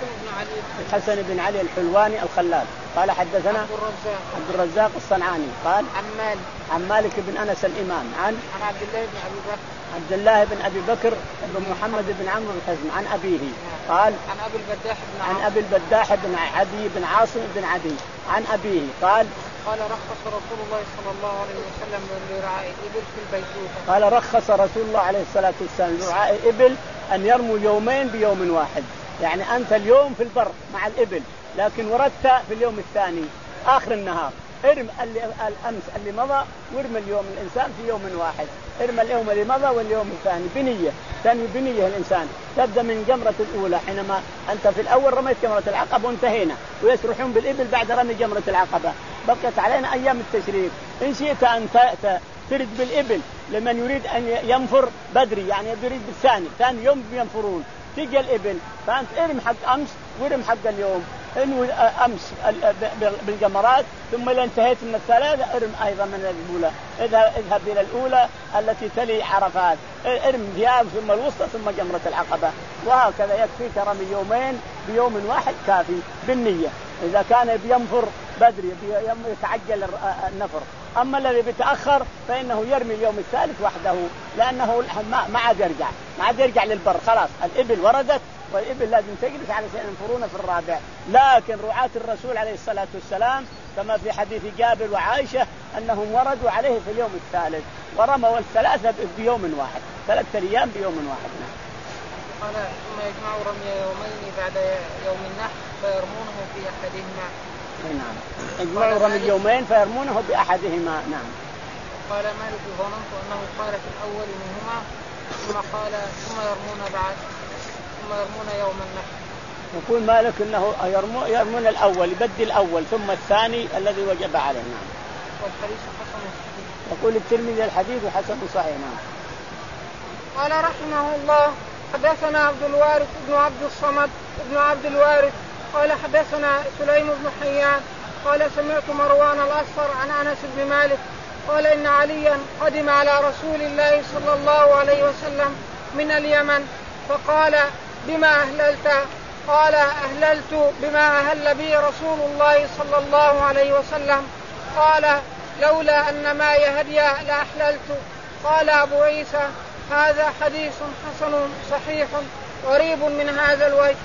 الحسن بن علي الحلواني الخلال قال حدثنا عبد الرزاق, عبد الرزاق الصنعاني قال عن مالك عن مالك بن أنس الإمام عن عن عبد الله بن أبي بكر عبد الله بن أبي بكر بن محمد بن عمرو بن حزم عن أبيه قال عن أبي البداح بن عن أبي البداح بن عدي بن عاصم بن عدي عن أبيه قال قال رخص رسول الله صلى الله عليه وسلم لرعاء الإبل في البيتوتة. قال رخص رسول الله عليه الصلاة والسلام لرعاء الإبل أن يرموا يومين بيوم واحد، يعني أنت اليوم في البر مع الإبل لكن وردت في اليوم الثاني آخر النهار ارم اللي الأمس اللي مضى وارم اليوم الإنسان في يوم واحد، ارم اليوم اللي مضى واليوم الثاني بنية، ثاني بنية الإنسان تبدأ من جمرة الأولى حينما أنت في الأول رميت جمرة العقبة وانتهينا ويسرحون بالإبل بعد رمي جمرة العقبة، بقيت علينا أيام التشريق. إن شئت أن ترد بالإبل لمن يريد أن ينفر بدري يعني يريد بالثاني ثاني يوم ينفرون، تيجي الإبل، فأنت ارم حق أمس وارم حق اليوم، انوي أمس بالجمرات، ثم إذا انتهيت من الثلاثة ارم أيضا من الأولى، اذهب اذهب إلى الأولى التي تلي عرفات، ارم فيها ثم الوسطى ثم جمرة العقبة، وهكذا يكفيك رمي يومين بيوم واحد كافي بالنية. إذا كان بينفر بدري يتعجل النفر، أما الذي بيتأخر فإنه يرمي اليوم الثالث وحده، لأنه ما عاد يرجع ما عاد يرجع للبر، خلاص الإبل وردت، والإبل لازم تجلس على شيء ينفرون في الرابع. لكن رعاة الرسول عليه الصلاة والسلام كما في حديث جابر وعائشة أنهم وردوا عليه في اليوم الثالث ورموا الثلاثة بيوم واحد، ثلاثة أيام بيوم واحد. قال ثم يجمع رمي يومين بعد يوم النحر فيرمونه في أحدهما. نعم، يجمعوا رمي يومين فيرمونه بأحدهما. نعم. قال مالك ظننت أنه قال في الأول منهما ثم قال ثم يرمون بعد ثم يرمون يوم النحر. يقول مالك أنه يرمون, يرمون الأول، يبدل الأول ثم الثاني الذي وجب عليه. نعم. والحديث حسن صحيح. يقول الترمذي الحديث حسن صحيح. نعم. قال رحمه الله حدثنا عبد الوارث بن عبد الصمد بن عبد الوارث قال حدثنا سليم بن حيان قال سمعت مروان الأصفر عن أنس بن مالك قال إن عليا قدم على رسول الله صلى الله عليه وسلم من اليمن فقال بما أهللت؟ قال أهللت بما أهل به رسول الله صلى الله عليه وسلم. قال لولا أن معي هدي لأحللت. قال أبو عيسى هذا حديث حسن صحيح قريب من هذا الوجه.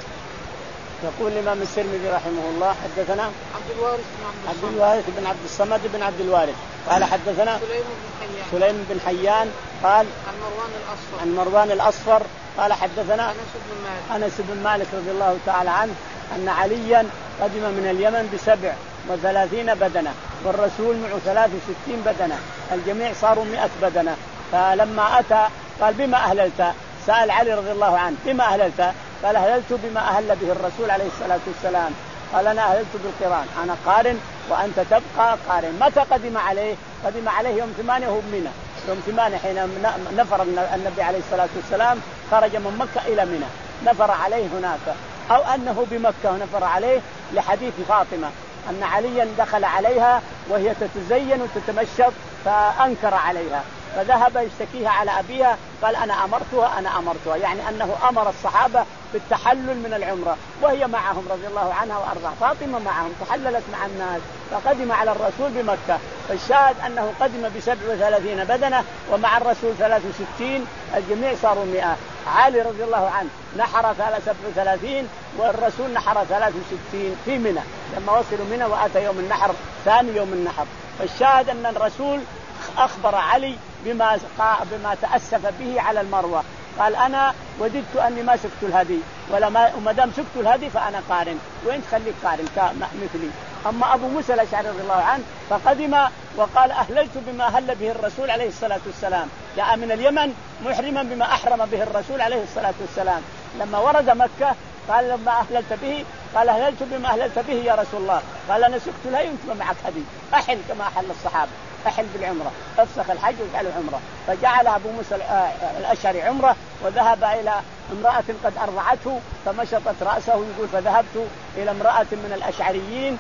يقول الإمام الترمذي رحمه الله حدثنا عبد الوارث بن عبد, عبد الوارث بن عبد الصمد بن عبد الوارث قال حدثنا سليم بن حيان سليم بن حيان قال عن مروان الأصفر عن مروان الأصفر قال حدثنا أنس بن مالك أنس بن مالك رضي الله تعالى عنه أن عليا قدم من اليمن بسبع وثلاثين بدنة والرسول معه ثلاث وستين بدنة، الجميع صاروا مئة بدنة. فلما أتى قال بما أهللت؟ سأل علي رضي الله عنه بما أهللت؟ قال أهللت بما أهل به الرسول عليه الصلاة والسلام. قال أنا أهللت بالقران، أنا قارن وأنت تبقى قارن. متى قدم عليه؟ قدم عليه يوم ثمانية وهو بمنى، يوم ثمانية حين نفر النبي عليه الصلاة والسلام خرج من مكة إلى منى نفر عليه هناك، أو أنه بمكة نفر عليه لحديث فاطمة أن عليا دخل عليها وهي تتزين وتتمشط فأنكر عليها فذهب يشتكيها على أبيها، قال أنا أمرتها أنا أمرتها يعني أنه أمر الصحابة بالتحلل من العمرة وهي معهم رضي الله عنها وأرضاها. فاطمة معهم تحللت مع الناس فقدم على الرسول بمكة. فالشاهد أنه قدم بسبع وثلاثين بدنة ومع الرسول ثلاث وستين، الجميع صاروا مئة. علي رضي الله عنه نحر سبع وثلاثين والرسول نحر ثلاث وستين في منى لما وصلوا منى وأتى يوم النحر ثاني يوم النحر. فالشاهد أن الرسول أخبر علي بما بما تأسف به على المروة، قال أنا وددت أني ما سكت الهدي ولا ما دام سكت الهدي فأنا قارن وإنت خليك قارن مثلي. أما أبو موسى الأشعري رضي الله عنه فقدم وقال أهللت بما أهل به الرسول عليه الصلاة والسلام، جاء من اليمن محرما بما أحرم به الرسول عليه الصلاة والسلام. لما ورد مكة قال لما أهللت به؟ قال أهللت بما أهللت به يا رسول الله. قال أنا سكت الهدي وأنت معك هدي، أحل كما أحل الصحابة، أحل بالعمرة، افسخ الحج واجعله عمرة. فجعل أبو موسى الأشعري عمرة وذهب إلى امرأة قد أرضعته فمشطت رأسه، يقول فذهبت إلى امرأة من الأشعريين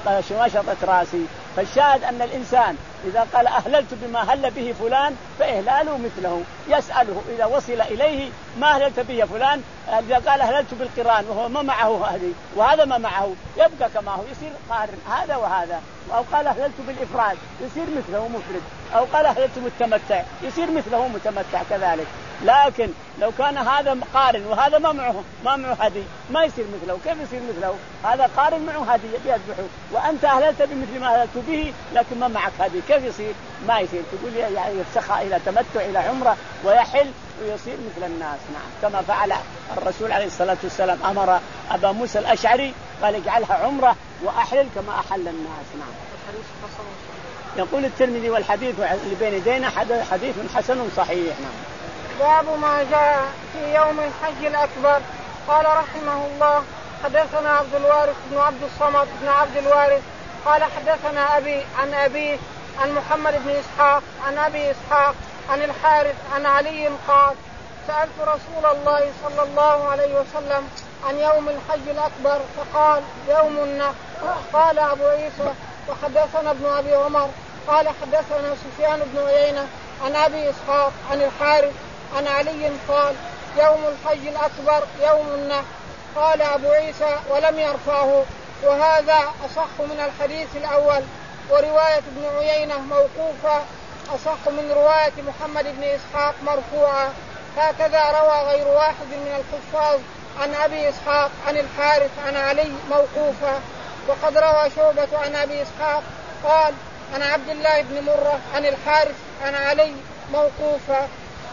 فمشطت رأسي. فالشاهد أن الإنسان إذا قال أهللت بما أهل به فلان فإهلاله مثله، يسأله إذا وصل إليه ما أهللت به يا فلان، إذا قال أهللت بالقران وهو ما معه هذه وهذا ما معه يبقى كما هو يصير قارن هذا وهذا. أو قال أهللت بالإفراد يصير مثله مفرد، أو قال أهللت بالتمتع يصير مثله متمتع كذلك. لكن لو كان هذا قارن وهذا ما معه ما معه هدي ما يصير مثله. كيف يصير مثله؟ هذا قارن معه هدي يذبحه وأنت أهللت بمثل ما أهللت به لكن ما معك هدي، كيف يصير؟ ما يصير. تقول يعني يفسخها إلى تمتع إلى عمرة ويحل ويصير مثل الناس. نعم، كما فعل الرسول عليه الصلاة والسلام، أمر أبا موسى الأشعري قال اجعلها عمرة وأحلل كما أحل الناس. نعم. يقول الترمذي والحديث اللي بين يدينا حديث حسن صحيح. نعم. باب ما جاء في يوم الحج الأكبر. قال رحمه الله حدثنا عبد الوارث بن عبد الصمد بن عبد الوارث قال حدثنا أبي عن أبيه عن محمد بن إسحاق عن أبي إسحاق عن الحارث عن علي قال سألت رسول الله صلى الله عليه وسلم عن يوم الحج الأكبر فقال يوم النحر. قال أبو عيسى وحدثنا ابن أبي عمر قال حدثنا سفيان بن عيينة عن أبي إسحاق عن الحارث عن علي قال يوم الحج الأكبر يوم النحر. قال أبو عيسى ولم يرفعه، وهذا أصح من الحديث الأول، ورواية ابن عيينة موقوفة أصح من رواية محمد بن إسحاق مرفوعة. هكذا روى غير واحد من الحفاظ عن أبي إسحاق عن الحارث عن علي موقوفة. وقد روى شعبة عن أبي إسحاق قال عن عبد الله بن مرة عن الحارث عن علي موقوفة.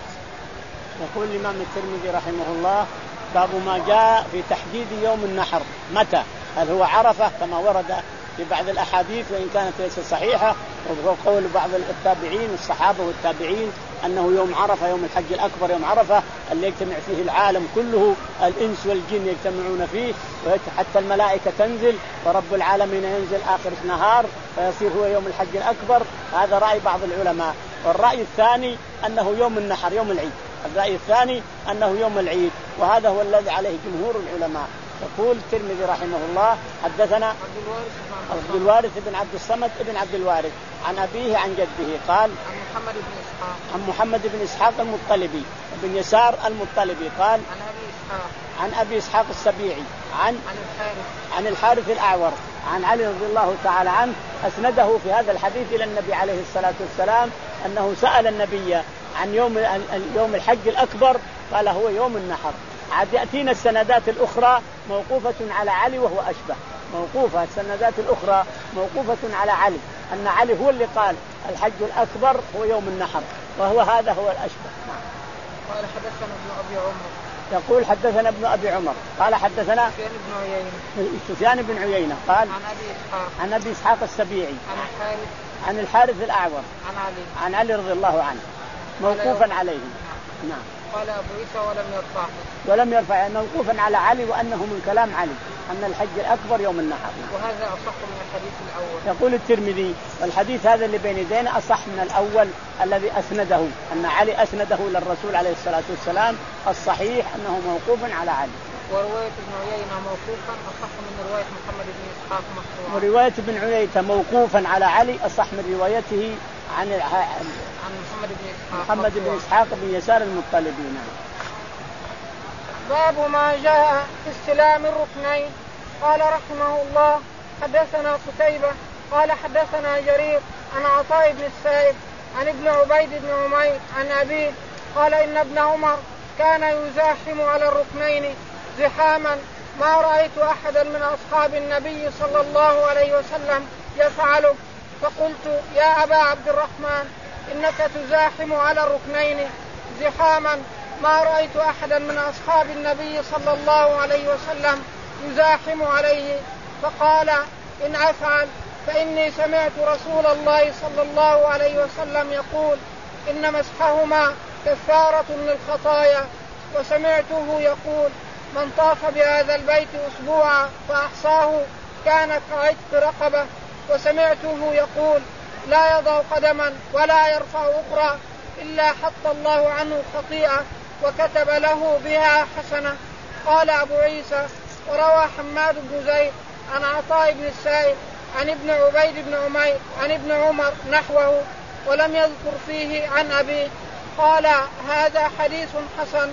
يقول الإمام الترمذي رحمه الله باب ما جاء في تحديد يوم النحر متى، هل هو عرفة كما ورد في بعض الأحاديث وإن كانت ليست صحيحة، وهو قول بعض التابعين الصحابة والتابعين أنه يوم عرفة يوم الحج الأكبر يوم عرفة اللي يجتمع فيه العالم كله، الإنس والجن يجتمعون فيه، وحتى الملائكة تنزل ورب العالمين ينزل آخر النهار فيصير هو يوم الحج الأكبر. هذا رأي بعض العلماء. والرأي الثاني أنه يوم النحر يوم العيد، الرأي الثاني أنه يوم العيد، وهذا هو الذي عليه جمهور العلماء. يقول الترمذي رحمه الله حدثنا عبد الوارث بن عبد الصمد بن عبد الوارث عن أبيه عن جده قال عن محمد بن إسحاق عن محمد بن إسحاق المطلبي بن يسار المطلبي قال عن أبي إسحاق عن أبي إسحاق السبيعي عن عن الحارث عن الحارث الأعور عن علي رضي الله تعالى عنه، أسنده في هذا الحديث إلى النبي عليه الصلاة والسلام أنه سأل النبي عن يوم يوم الحج الأكبر قال هو يوم النحر. عاد يأتينا السندات الأخرى موقوفة على علي وهو أشبه، موقوفة السندات الأخرى موقوفة على علي أن علي هو اللي قال الحج الأكبر هو يوم النحر، وهو هذا هو الأشبه. قال حدثنا ابن أبي عمر يقول حدثنا ابن أبي عمر قال حدثنا سفيان بن عيينة سفيان بن عيينة قال عن أبي إسحاق عن أبي إسحاق السبيعي عن الحارث عن الحارث الأعور عن علي عن علي رضي الله عنه موقوفا عليه. نعم. قال أبو عيسى ولم يرفعه ولم يرفع، موقوفا على علي وأنه من كلام علي أن الحج الأكبر يوم النحر. وهذا أصح من الحديث الأول. يقول الترمذي والحديث هذا اللي بين يدينا أصح من الأول الذي أسنده أن علي أسنده للرسول عليه الصلاة والسلام، الصحيح أنه موقوف على علي. ورواية ابن عيينة موقوفا أصح من رواية محمد بن إسحاق مرفوعا. ورواية ابن عيينة موقوفا على علي أصح من روايته عن عن محمد بن إسحاق محمد بن إسحاق بن يسار المطلبي. باب ما جاء في استلام الركنين. قال رحمه الله حدثنا قتيبة قال حدثنا جرير عن عطاء بن السائب عن ابن عبيد بن عمير عن أبيه قال إن ابن عمر كان يزاحم على الركنين زحاما ما رأيت أحدا من أصحاب النبي صلى الله عليه وسلم يفعله، فقلت يا أبا عبد الرحمن إنك تزاحم على الركنين زحاما ما رأيت أحدا من أصحاب النبي صلى الله عليه وسلم يزاحم عليه. فقال إن أفعل فإني سمعت رسول الله صلى الله عليه وسلم يقول إن مسحهما كفارة للخطايا، وسمعته يقول من طاف بهذا البيت أسبوعا فأحصاه كان كعتق رقبة، وسمعته يقول لا يضع قدما ولا يرفع أخرى إلا حط الله عنه خطيئة وكتب له بها حسنة. قال أبو عيسى وروى حماد بن زيد عن عطاء بن السائب عن ابن عبيد بن عمير عن ابن عمر نحوه ولم يذكر فيه عن أبيه. قال هذا حديث حسن.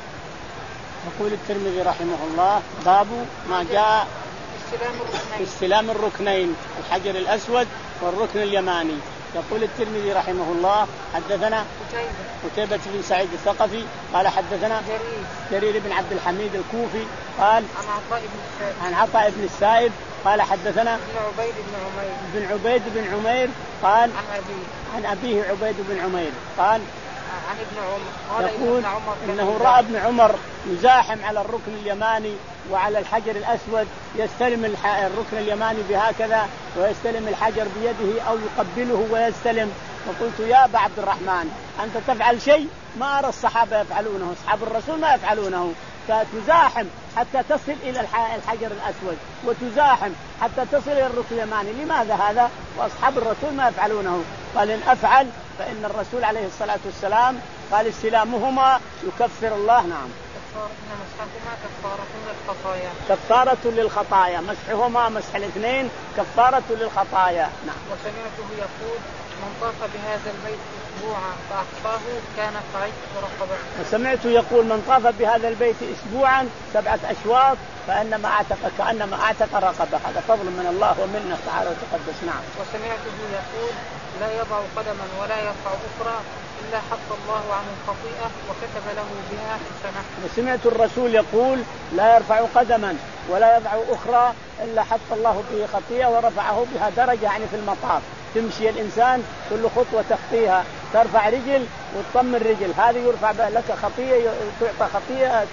يقول الترمذي رحمه الله باب ما جاء في استلام الركنين الحجر الأسود والركن اليماني. يقول الترمذي رحمه الله حدثنا قتيبة بن سعيد الثقفي قال حدثنا جرير بن عبد الحميد الكوفي قال عن عطاء بن السائب قال حدثنا ابن عبيد بن عمير بن عبيد بن عمير قال عن أبيه عن أبيه عبيد بن عمير قال عن ابن عمر يقول إنه رأى ابن عمر يزاحم على الركن اليماني وعلى الحجر الأسود، يستلم الركن اليماني بهكذا ويستلم الحجر بيده أو يقبله ويستلم. فقلت يا أبا عبد الرحمن أنت تفعل شيء ما أرى الصحابة يفعلونه، أصحاب الرسول ما يفعلونه، فتزاحم حتى تصل إلى الحجر الأسود وتزاحم حتى تصل إلى الركن اليماني، لماذا هذا وأصحاب الرسول ما يفعلونه؟ قال إن أفعل فإن الرسول عليه الصلاة والسلام قال استلامهما يكفر الله. نعم. إن مسحهما كفارة للخطايا. كفارة للخطايا، مسحهما مسح الاثنين كفارة للخطايا. نعم. وسمعته يقول من طاف بهذا البيت أسبوعا فأحصاه كان كعتق رقبة. وسمعته يقول من طاف بهذا البيت أسبوعا سبعة أشواط فإنما أعتق كأنما أعتق رقبة. هذا فضل من الله ومنه تعالى وتقدس. نعم. وسمعته يقول لا يضع قدما ولا يرفع أخرى إلا حط الله عنه خطيئة وكتب له بها حسنة. وسمعت الرسول يقول لا يرفع قدما ولا يضع أخرى إلا حط الله به خطيئة ورفعه بها درجة، يعني في المطاف تمشي الإنسان كل خطوة تخطيها ترفع رجل وتطمن رجل، هذه يرفع لك خطيئة تعطى خطيئة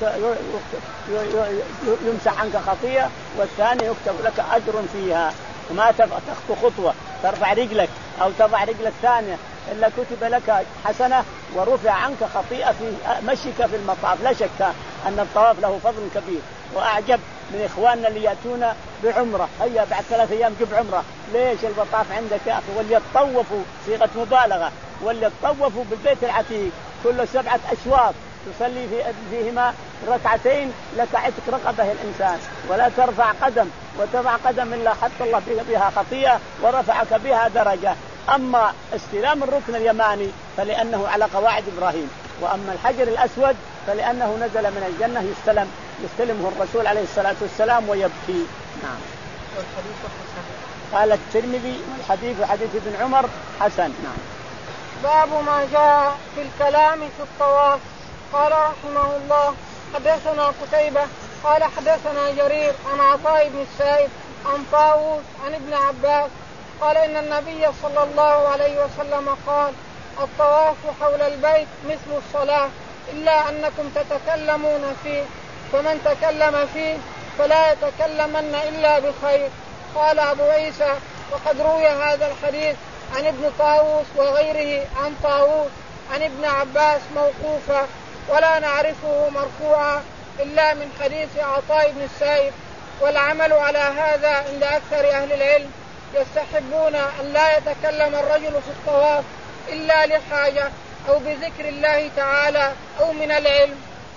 يمسح عنك خطيئة، والثاني يكتب لك أجر فيها. وما تخطو خطوة ترفع رجلك أو تضع رجل الثانية إلا كتب لك حسنة ورفع عنك خطيئة في مشيك في المطاف. لا شك أن الطواف له فضل كبير. وأعجب من إخواننا اللي يأتون بعمرة، هيا بعد ثلاث أيام جب عمرة، ليش المطاف عندك يا أخي؟ وليتطوفوا صيغة مبالغة، وليتطوفوا بالبيت العتيق كل سبعة أشواط تصلي فيهما ركعتين لك عتق رقبة الإنسان، ولا ترفع قدم وتضع قدم إلا حط الله بها خطيئة ورفعك بها درجة. أما استلام الركن اليماني فلأنه على قواعد إبراهيم، وأما الحجر الأسود فلأنه نزل من الجنة يستلم يستلمه الرسول عليه الصلاة والسلام ويبكي. نعم. والحديث حسن. قال الترمذي والحديث حديث ابن عمر حسن. نعم. باب ما جاء في الكلام في الطواف. قال رحمه الله حدثنا قتيبة قال حدثنا جرير عن عطاء بن السائب عن طاووس عن ابن عباس قال إن النبي صلى الله عليه وسلم قال الطواف حول البيت مثل الصلاة إلا أنكم تتكلمون فيه، فمن تكلم فيه فلا يتكلمن إلا بخير. قال أبو عيسى وقد روي هذا الحديث عن ابن طاووس وغيره عن طاووس عن ابن عباس موقوفا، ولا نعرفه مرفوعا إلا من حديث عطاء بن السائب. والعمل على هذا عند أكثر أهل العلم، يستحبون أن لا يتكلم الرجل في الطواف إلا لحاجة أو بذكر الله تعالى أو من العلم.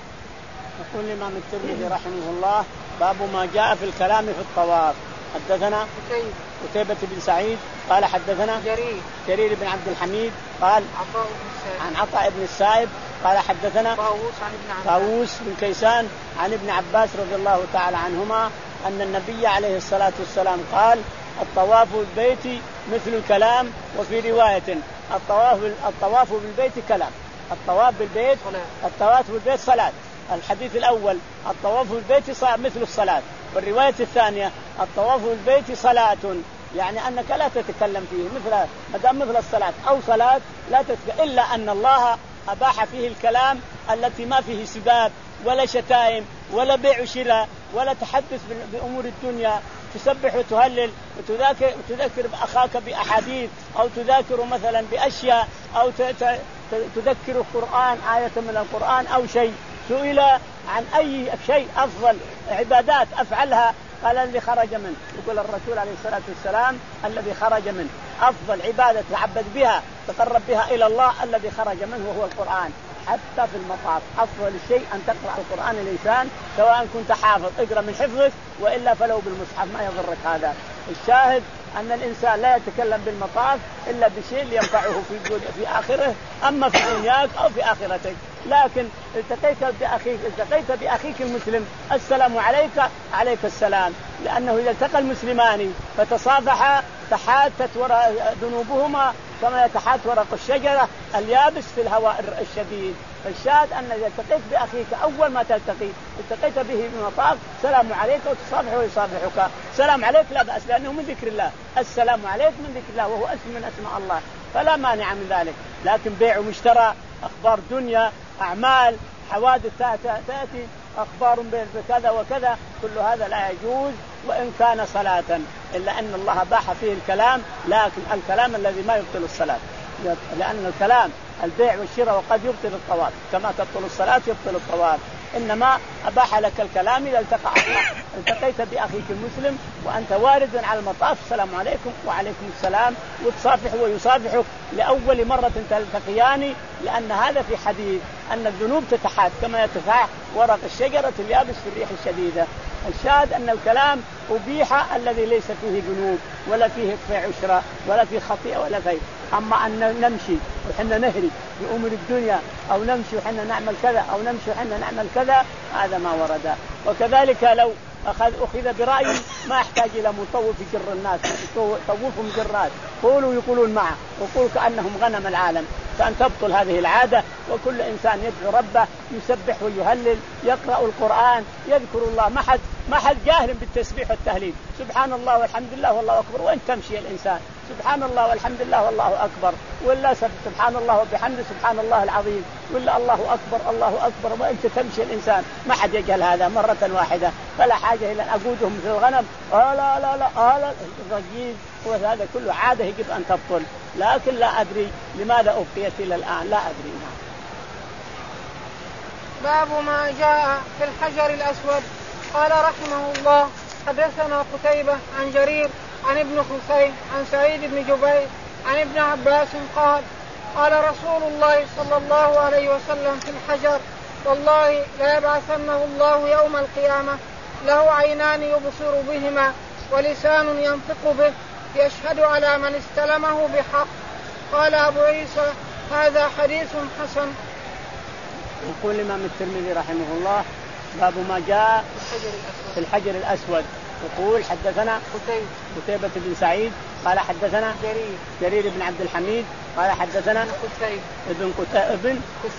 يقول الإمام الترمذي رحمه الله باب ما جاء في الكلام في الطواف. حدثنا قتيبة بن سعيد قال حدثنا جرير جرير بن عبد الحميد قال عطاء بن السائب عن عطاء بن السائب قال حدثنا طاووس عن ابن عباس طاووس بن كيسان عن ابن عباس رضي الله تعالى عنهما أن النبي عليه الصلاة والسلام قال الطواف بالبيت مثل الكلام. وفي رواية الطواف الطواف بالبيت كلام، الطواف بالبيت الطواف بالبيت صلاة. الحديث الأول الطواف بالبيت مثل الصلاة، والرواية الثانية الطواف بالبيت صلاة، يعني أنك لا تتكلم فيه مثل ما دام مثل الصلاة أو صلاة لا تتكلم، إلا أن الله أباح فيه الكلام التي ما فيه سباب ولا شتائم ولا بيع وشراء ولا تحدث بأمور الدنيا، تسبح وتهلل وتذاكر وتذكر أخاك بأحاديث أو تذاكر مثلا بأشياء أو تذكر القرآن آية من القرآن أو شيء. سئل عن أي شيء أفضل عبادات أفعلها قال الذي خرج منه، يقول الرسول عليه الصلاة والسلام الذي خرج منه أفضل عبادة تعبد بها تقرب بها إلى الله الذي خرج منه وهو القرآن. حتى في المطاف أفضل شيء أن تقرأ القرآن الإنسان سواء كنت حافظ اقرأ من حفظك وإلا فلو بالمصحف ما يضرك هذا. الشاهد أن الإنسان لا يتكلم بالمطاف إلا بشيء ينفعه في في آخره، أما في دنياك أو في آخرتك. لكن التقيت بأخيك التقيت بأخيك المسلم السلام عليك عليك السلام، لأنه إذا التقى المسلمان فتصافحا تحاتت وراء ذنوبهما كما يتحات ورق الشجرة اليابس في الهواء الشديد. فالشاهد أن إذا التقيت بأخيك أول ما تلتقي التقيت به بمطاف سلام عليك وتصافحه ويصافحك. سلام عليك لا بأس لأنه من ذكر الله، السلام عليك من ذكر الله وهو اسم من أسماء الله فلا مانع من ذلك. لكن بيع ومشترى أخبار دنيا أعمال حوادث تأتي أخبار بكذا وكذا كل هذا لا يجوز وإن كان صلاة، إلا أن الله باح فيه الكلام، لكن الكلام الذي ما يبطل الصلاة، لأن الكلام البيع والشراء وقد يبطل الطواف كما تبطل الصلاة يبطل الطواف. إنما أباح لك الكلام إذا التقى التقيت بأخيك المسلم وأنت وارد على المطاف السلام عليكم وعليكم السلام وتصافح ويصافحك لأول مرة تلتقيان، لأن هذا في حديث أن الذنوب تتحاد كما يتفاعل ورق الشجرة اليابس في الريح الشديدة. الشاهد أن الكلام أبيح الذي ليس فيه ذنوب ولا فيه عشرة ولا فيه خطيئة ولا فيه. أما أن نمشي وحنا نهري بأمور الدنيا أو نمشي وحنا نعمل كذا أو نمشي وحنا نعمل كذا هذا ما ورد. وكذلك لو أخذ أخذ برأي ما يحتاج إلى مطوف يجر الناس طوفهم جرات قولوا يقولون معه وقول كأنهم غنم العالم، فأن تبطل هذه العادة وكل إنسان يدعو ربه يسبح ويهلل يقرأ القرآن يذكر الله. ما حد ما حد جاهل بالتسبيح والتهليل سبحان الله والحمد لله والله أكبر وين تمشي الإنسان سبحان الله والحمد لله والله أكبر ولا سبحان الله وبحمده سبحان الله العظيم ولا الله أكبر الله أكبر وأنت تمشي الإنسان. ما حد يجهل هذا مرة واحدة، فلا حاجة إلى أن أقودهم مثل الغنم آه لا لا لا آه لا الرجيز وهذا كله عادة يجب أن تبطل. لكن لا أدري لماذا أبقيت إلى الآن لا أدري. باب ما جاء في الحجر الأسود. قال رحمه الله حدثنا قتيبة عن جرير عن ابن خثيم عن سعيد بن جبير عن ابن عباس قال قال رسول الله صلى الله عليه وسلم في الحجر والله لا يبعثنه الله يوم القيامة له عينان يبصر بهما ولسان ينطق به يشهد على من استلمه بحق. قال أبو عيسى هذا حديث حسن. يقول الإمام الترمذي رحمه الله باب ما جاء في الحجر الأسود. يقول حدثنا قتيبة بن سعيد قال حدثنا جرير جرير بن عبد الحميد قال حدثنا ابن ابن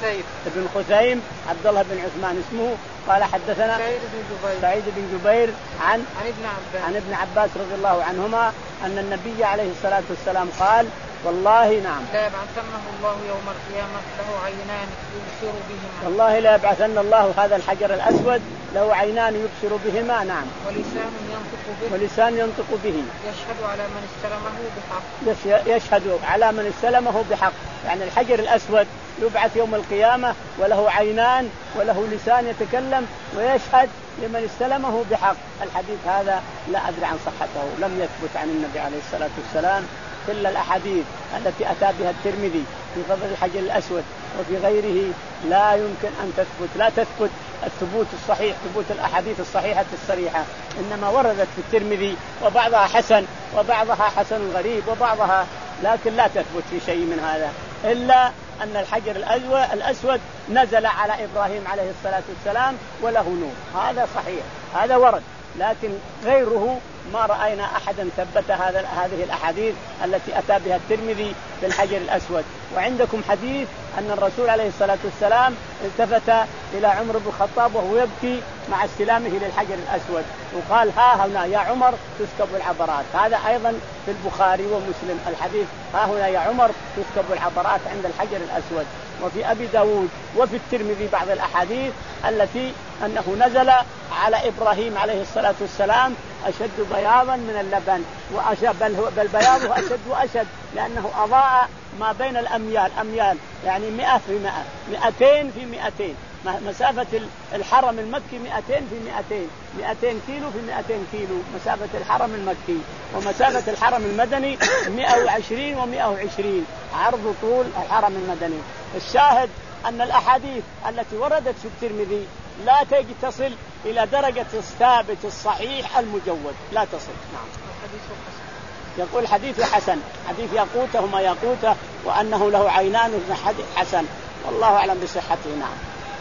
ابن خثيم عبد الله بن عثمان اسمه قال حدثنا سعيد بن جبير سعيد بن جبير عن عن ابن عباس عن ابن عباس رضي الله عنهما أن النبي عليه الصلاة والسلام قال والله نعم لا يبعثنه الله يوم القيامة له عينان يبصر بهما والله لا يبعثن الله هذا الحجر الأسود له عينان يبصر بهما نعم ولسان ينطق به ولسان ينطق به يشهد على من استلمه بحق يشهد على من استلمه بحق. يعني الحجر الأسود يبعث يوم القيامة وله عينان وله لسان يتكلم ويشهد لمن استلمه بحق. الحديث هذا لا أدري عن صحته لم يثبت عن النبي عليه الصلاة والسلام. كل الأحاديث التي أتى بها الترمذي في فضل الحجر الأسود وفي غيره لا يمكن أن تثبت لا تثبت الثبوت الصحيح ثبوت الأحاديث الصحيحة الصريحة، إنما وردت في الترمذي وبعضها حسن وبعضها حسن غريب وبعضها لكن لا تثبت في شيء من هذا إلا أن الحجر الأسود نزل على إبراهيم عليه الصلاة والسلام وله نور. هذا صحيح هذا ورد، لكن غيره ما رأينا أحدا ثبت هذا هذه الأحاديث التي أتى بها الترمذي في الحجر الأسود. وعندكم حديث أن الرسول عليه الصلاة والسلام التفت إلى عمر بن الخطاب وهو يبكي مع استلامه للحجر الأسود وقال ها هنا يا عمر تسكب العبرات. هذا أيضا في البخاري ومسلم الحديث ها هنا يا عمر تسكب العبرات عند الحجر الأسود. وفي أبي داود وفي الترمذي بعض الأحاديث التي أنه نزل على إبراهيم عليه الصلاة والسلام أشد بياضا من اللبن وأشد بل, بل بياضه أشد وأشد لأنه أضاء ما بين الأميال أميال يعني مئة في مئة مئتين في مئتين مسافة الحرم المكي مئتين في مئتين مئتين كيلو في مئتين كيلو مسافة الحرم المكي، ومسافة الحرم المدني مئة وعشرين ومئة وعشرين عرض طول الحرم المدني. الشاهد أن الأحاديث التي وردت في الترمذي لا تجي تصل إلى درجة الثابت الصحيح المجود لا تصل. نعم. يقول حديث حسن حديث ياقوته ما ياقوته وأنه له عينان حديث حسن والله أعلم بصحته. نعم.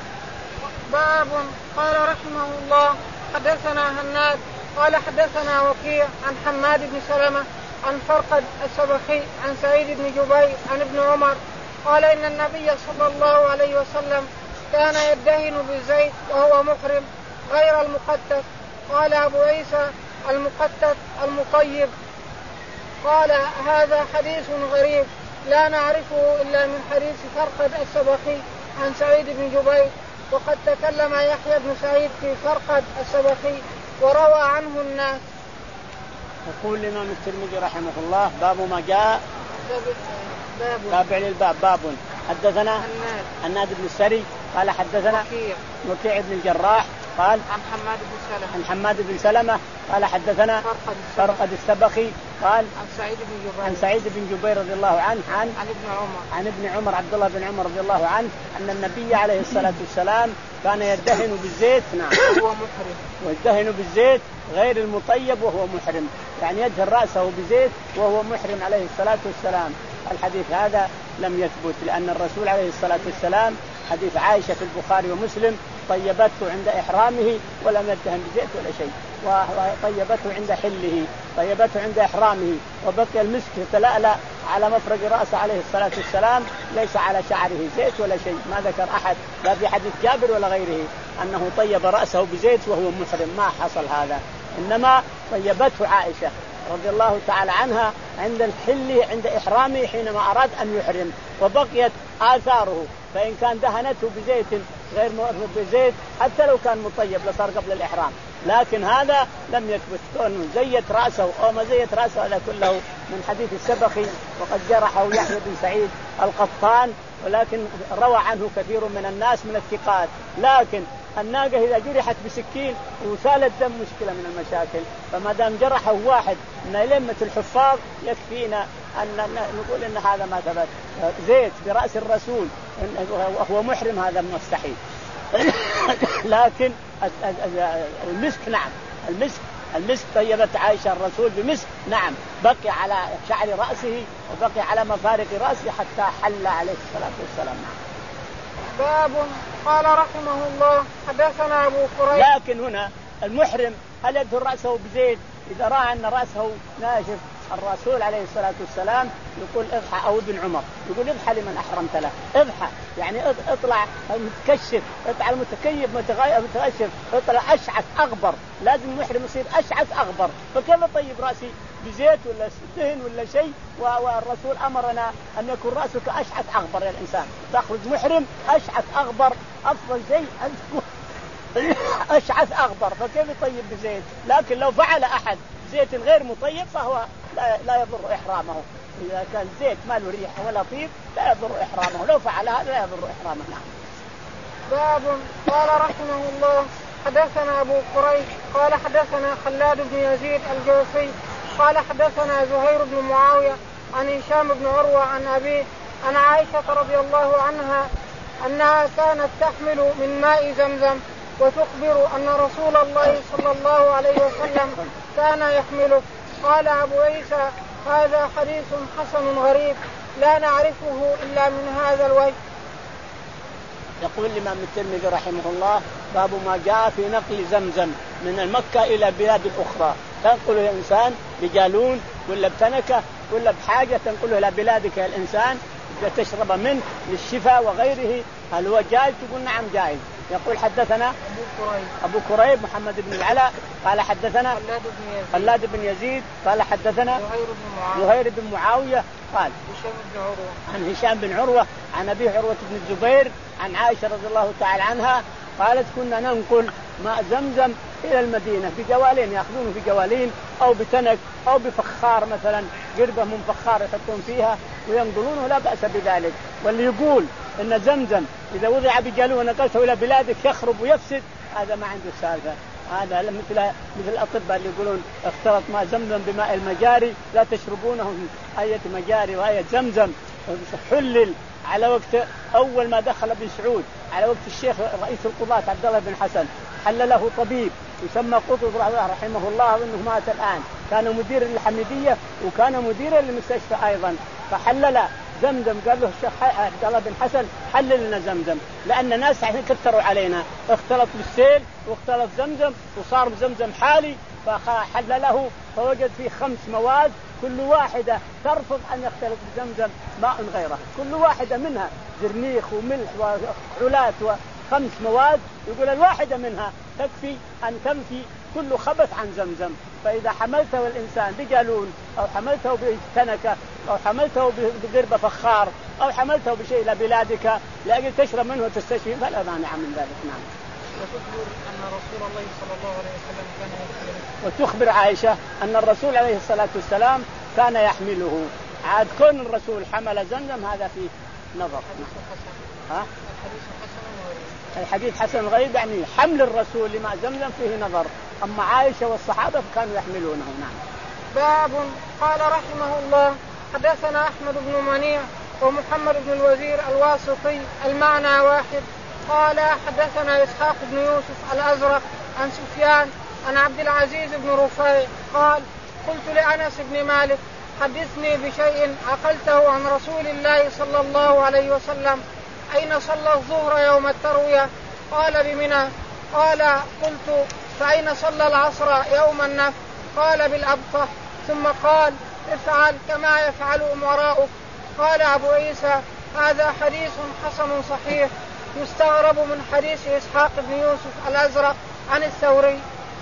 باب قال رحمه الله حدثنا هناد قال حدثنا وكيع عن حماد بن سلمة عن فرقد السبخي عن سعيد بن جبير عن ابن عمر قال إن النبي صلى الله عليه وسلم كان يدهن بالزيت وهو محرم غير المقتت. قال أبو عيسى المقتت المطيب. قال هذا حديث غريب لا نعرفه إلا من حديث فرقد السبخي عن سعيد بن جبير، وقد تكلم يحيى بن سعيد في فرقد السبخي وروى عنه الناس. يقول الإمام الترمذي رحمه الله باب ما جاء تابع للباب باب حدثنا الناد بن السري قال حدثنا وكيع وكيع بن الجراح قال عن حماد بن سلمة عن حماد بن سلمة قال حدثنا فرقد السبخي قال عن سعيد بن جبير عن سعيد بن جبير رضي الله عنه عن عن ابن عمر عن ابن عمر عبد الله بن عمر رضي الله عنه أن النبي عليه الصلاة والسلام كان يدهن بالزيت نعم وهو محرم ويدهن بالزيت غير المطيب وهو محرم، يعني يدهن رأسه بزيت وهو محرم عليه الصلاة والسلام. الحديث هذا لم يثبت، لأن الرسول عليه الصلاة والسلام حديث عائشة في البخاري ومسلم طيبته عند إحرامه ولم يدهن بزيت ولا شيء، وطيبته عند حله، طيبته عند إحرامه، وبقي المسك يتلألأ على مفرق رأسه عليه الصلاة والسلام، ليس على شعره زيت ولا شيء. ما ذكر أحد لا في حديث جابر ولا غيره أنه طيب رأسه بزيت وهو محرم، ما حصل هذا، إنما طيبته عائشة رضي الله تعالى عنها عند الحل عند إحرامه حينما أراد أن يحرم، وبقيت آثاره، فإن كان دهنته بزيت غير بزيت حتى لو كان مطيب لصار قبل الإحرام، لكن هذا لم يثبت كونه زيت رأسه أو ما زيت رأسه، هذا كله من حديث السبخي، وقد جرحه يحيى بن سعيد القطان، ولكن روى عنه كثير من الناس من الثقات. لكن الناقة إذا جرحت بسكين وسال الدم مشكلة من المشاكل، فما دام جرحه واحد من أئمة الحفاظ يكفينا أن نقول إن هذا ما ثبت. زيت برأس الرسول وهو محرم هذا مستحيل. لكن المسك نعم، المسك المسك طيبت عائشة الرسول بمسك نعم، بقي على شعر رأسه وبقي على مفارق رأسه حتى حل عليه الصلاة والسلام. باب قال رحمه الله حدثنا أبو كريب. لكن هنا المحرم هل يدهن رأسه بزيت إذا رأى أن رأسه ناشف؟ الرسول عليه الصلاة والسلام يقول اضحى، أو ابن عمر يقول اضحى لمن أحرمت له، اضحى يعني اطلع متكشف، اطلع المتكيف متغير متغشف، اطلع أشعث أغبر، لازم المحرم يصير أشعث أغبر، فكيف طيب رأسي بزيت ولا دهن ولا شيء؟ والرسول أمرنا أن يكون رأسك أشعث أغبر يا الإنسان، تخرج محرم أشعث أغبر، أفضل شيء أن تكون أشعث أغبر، فكيف يطيب بزيت؟ لكن لو فعل أحد زيت غير مطيب فهو لا, لا يضر إحرامه، إذا كان زيت ما له ريح ولا طيب لا يضر إحرامه، لو فعل هذا لا يضر إحرامه. نعم. باب قال رحمه الله حدثنا أبو كريب قال حدثنا خلاد بن يزيد الجوفي قال حدثنا زهير بن معاوية عن هشام بن عروة عن أبيه عن عائشة رضي الله عنها أنها كانت تحمل من ماء زمزم وتخبر أن رسول الله صلى الله عليه وسلم كان يحمله. قال أبو عيسى هذا حديث حسن غريب لا نعرفه إلا من هذا الوجه. يقول الإمام الترمذي رحمه الله باب ما جاء في نقل زمزم من المكة إلى البلاد الأخرى، تنقله الإنسان بجالون ولا بتنكة ولا بحاجة تنقله إلى بلادك يا الإنسان تشرب منه للشفاء وغيره، هل هو جائز؟ تقول نعم جائز. يقول حدثنا أبو كريب أبو كريب محمد بن العلاء قال حدثنا خلاد بن يزيد خلاد بن يزيد قال حدثنا زهير بن معاوية زهير بن معاوية قال هشام بن عروة عن هشام بن عروة عن أبيه عروة بن الزبير عن عائشة رضي الله تعالى عنها قالت كنا ننقل ماء زمزم إلى المدينة بجوالين، يأخذونه بجوالين أو بتنك أو بفخار، مثلا قربة من فخار يحطون فيها وينقلونه، لا بأس بذلك. واللي يقول إن زمزم إذا وضع بجالون ونقلته إلى بلادك يخرب ويفسد هذا ما عنده سالفة، هذا مثل مثل الأطباء اللي يقولون اختلط ماء زمزم بماء المجاري لا تشربونه آية مجاري وآية زمزم. حلل على وقت أول ما دخل ابن سعود على وقت الشيخ رئيس القضاة عبد الله بن حسن حلله طبيب يسمى قطب رحمه الله وإنه مات الآن، كان مدير للحميدية وكان مديرا للمستشفى أيضا، فحلل زمزم قال له الشيخ عبد الله بن حسن حلل لنا زمزم، لأن ناس كثروا علينا اختلط بالسيل واختلط زمزم وصار زمزم حالي، فحلله فوجد فيه خمس مواد كل واحدة ترفض أن يختلط بزمزم ماء غيره، كل واحدة منها زرنيخ وملح وعلات وخمس مواد، يقول الواحدة منها تكفي أن تنفي كل خبث عن زمزم. فإذا حملته الإنسان بجالون أو حملته بتنكة أو حملته بقربة فخار أو حملته بشيء إلى بلادك لأجل تشرب منه وتستشفي فلا مانع من ذلك. نعم. وتخبر أن رسول الله صلى الله عليه وسلم كان يحمله. وتخبر عائشة أن الرسول عليه الصلاة والسلام كان يحمله. عاد كون الرسول حمل زمزم هذا فيه نظر. ها؟ الحديث حسن غريب. الحديث حسن غريب يعني حمل الرسول لما زمزم فيه نظر، أما عائشة والصحابة كانوا يحملونه. نعم. باب. قال رحمه الله حدثنا أحمد بن منيع ومحمد بن الوزير الواسطي المعنى واحد. قال حدثنا إسحاق بن يوسف الأزرق عن سفيان عن عبد العزيز بن رفيع قال قلت لأنس بن مالك حدثني بشيء عقلته عن رسول الله صلى الله عليه وسلم أين صلى الظهر يوم التروية؟ قال بمنى. قال قلت فأين صلى العصر يوم النفر؟ قال بالأبطح. ثم قال افعل كما يفعل أمراؤك. قال أبو عيسى هذا حديث حسن صحيح يستغرب من حديث إسحاق بن يوسف الأزرق عن الثوري.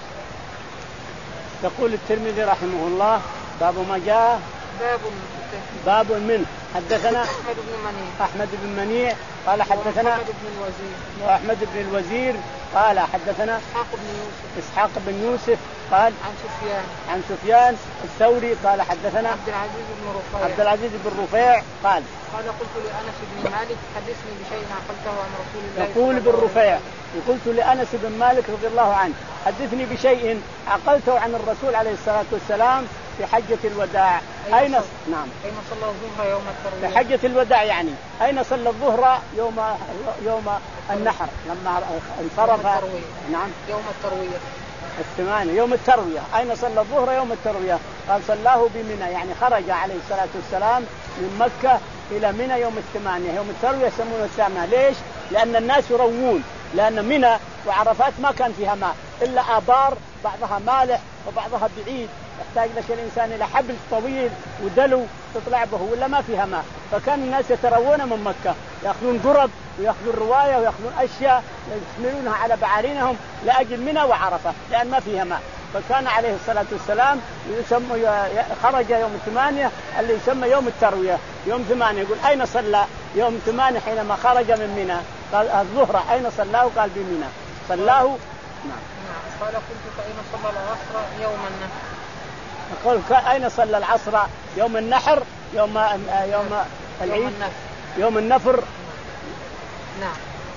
يقول الترمذي رحمه الله باب ما جاء باب باب منه. حدثنا أحمد بن منيع أحمد بن منيع قال حدثنا أحمد بن الوزير وأحمد بن الوزير قال حدثنا إسحاق بن يوسف إسحاق بن يوسف قال عن سفيان عن سفيان الثوري قال حدثنا عبد العزيز بن رفيع عبد العزيز بن رفيع قال قال قلت لأنس بن مالك حدثني بشيء عقلته عن رسول الله. يقول ابن رفيع قلت لأنس بن مالك رضي الله عنه حدثني بشيء عقلته عن الرسول عليه الصلاة والسلام في حجة الوداع. أين, أين صل... نعم أين صلى الظهر يوم التروية؟ في حجة الوداع يعني أين صلى الظهر يوم يوم النحر لما انصرف. نعم يوم التروية الثمانية يوم التروية. أين صلى الظهر يوم التروية؟ قال صلاه بمنى يعني خرج عليه الصلاة والسلام من مكة إلى منى يوم الثمانية. يوم التروية يسمونه الثامنة. ليش؟ لأن الناس يروون، لأن منى وعرفات ما كان فيها ماء إلا آبار بعضها مالح وبعضها بعيد يحتاج لك الإنسان إلى حبل طويل ودلو تطلع به ولا ما فيها ماء، فكان الناس يتروون من مكة يأخذون قرب ويأخذون رواية ويأخذون أشياء يحملونها على بعارينهم لأجل منى وعرفة لأن ما فيها ماء. فكان عليه الصلاة والسلام يسمى خرج يوم ثمانية اللي يسمى يوم التروية. يوم ثمانية يقول أين صلى يوم ثمانية حينما خرج من منى؟ قال الظهر. أين صلاه؟ قال بمنى صلاه. نعم. قال قلت فأين صلى العصر يوم النحر؟ قال أين صلى العصر يوم النحر يوم يوم العيد يوم النفر. نعم.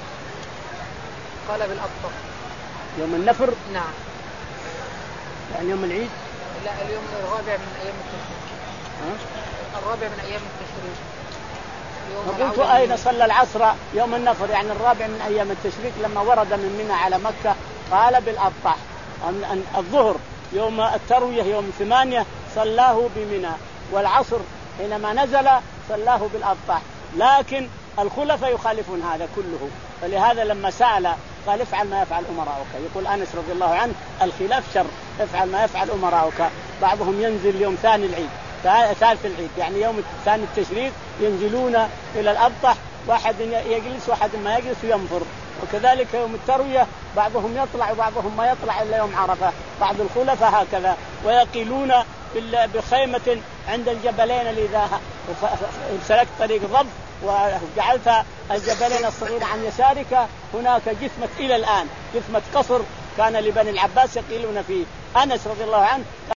قال بالأبطح يوم النفر. نعم. يعني يوم العيد. لا اليوم الرابع من أيام التشريق. ها؟ الرابع من أيام التشريق. قلت أين صلى العصر يوم النفر يعني الرابع من أيام التشريق لما ورد من منى على مكة. قال بالأبطح. الظهر يوم التروية يوم ثمانية صلاه بمنى، والعصر حينما نزل صلاه بالأبطح. لكن الخلفاء يخالفون هذا كله، فلهذا لما سأل قال افعل ما يفعل أمراؤك. يقول أنس رضي الله عنه الخلاف شر، افعل ما يفعل أمراؤك. بعضهم ينزل يوم ثاني العيد ثالث العيد يعني يوم ثاني التشريق ينزلون إلى الأبطح، واحد يجلس واحد ما يجلس وينفر. وكذلك يوم التروية بعضهم يطلع وبعضهم ما يطلع إلا يوم عرفة. بعض الخلفاء هكذا ويقيلون بخيمة عند الجبلين اللي إذا سلكت طريق ضب وجعلت الجبلين الصغيرة عن يسارك هناك جثمة إلى الآن جثمة قصر كان لبني العباس يقيلون فيه. أنس رضي الله عنه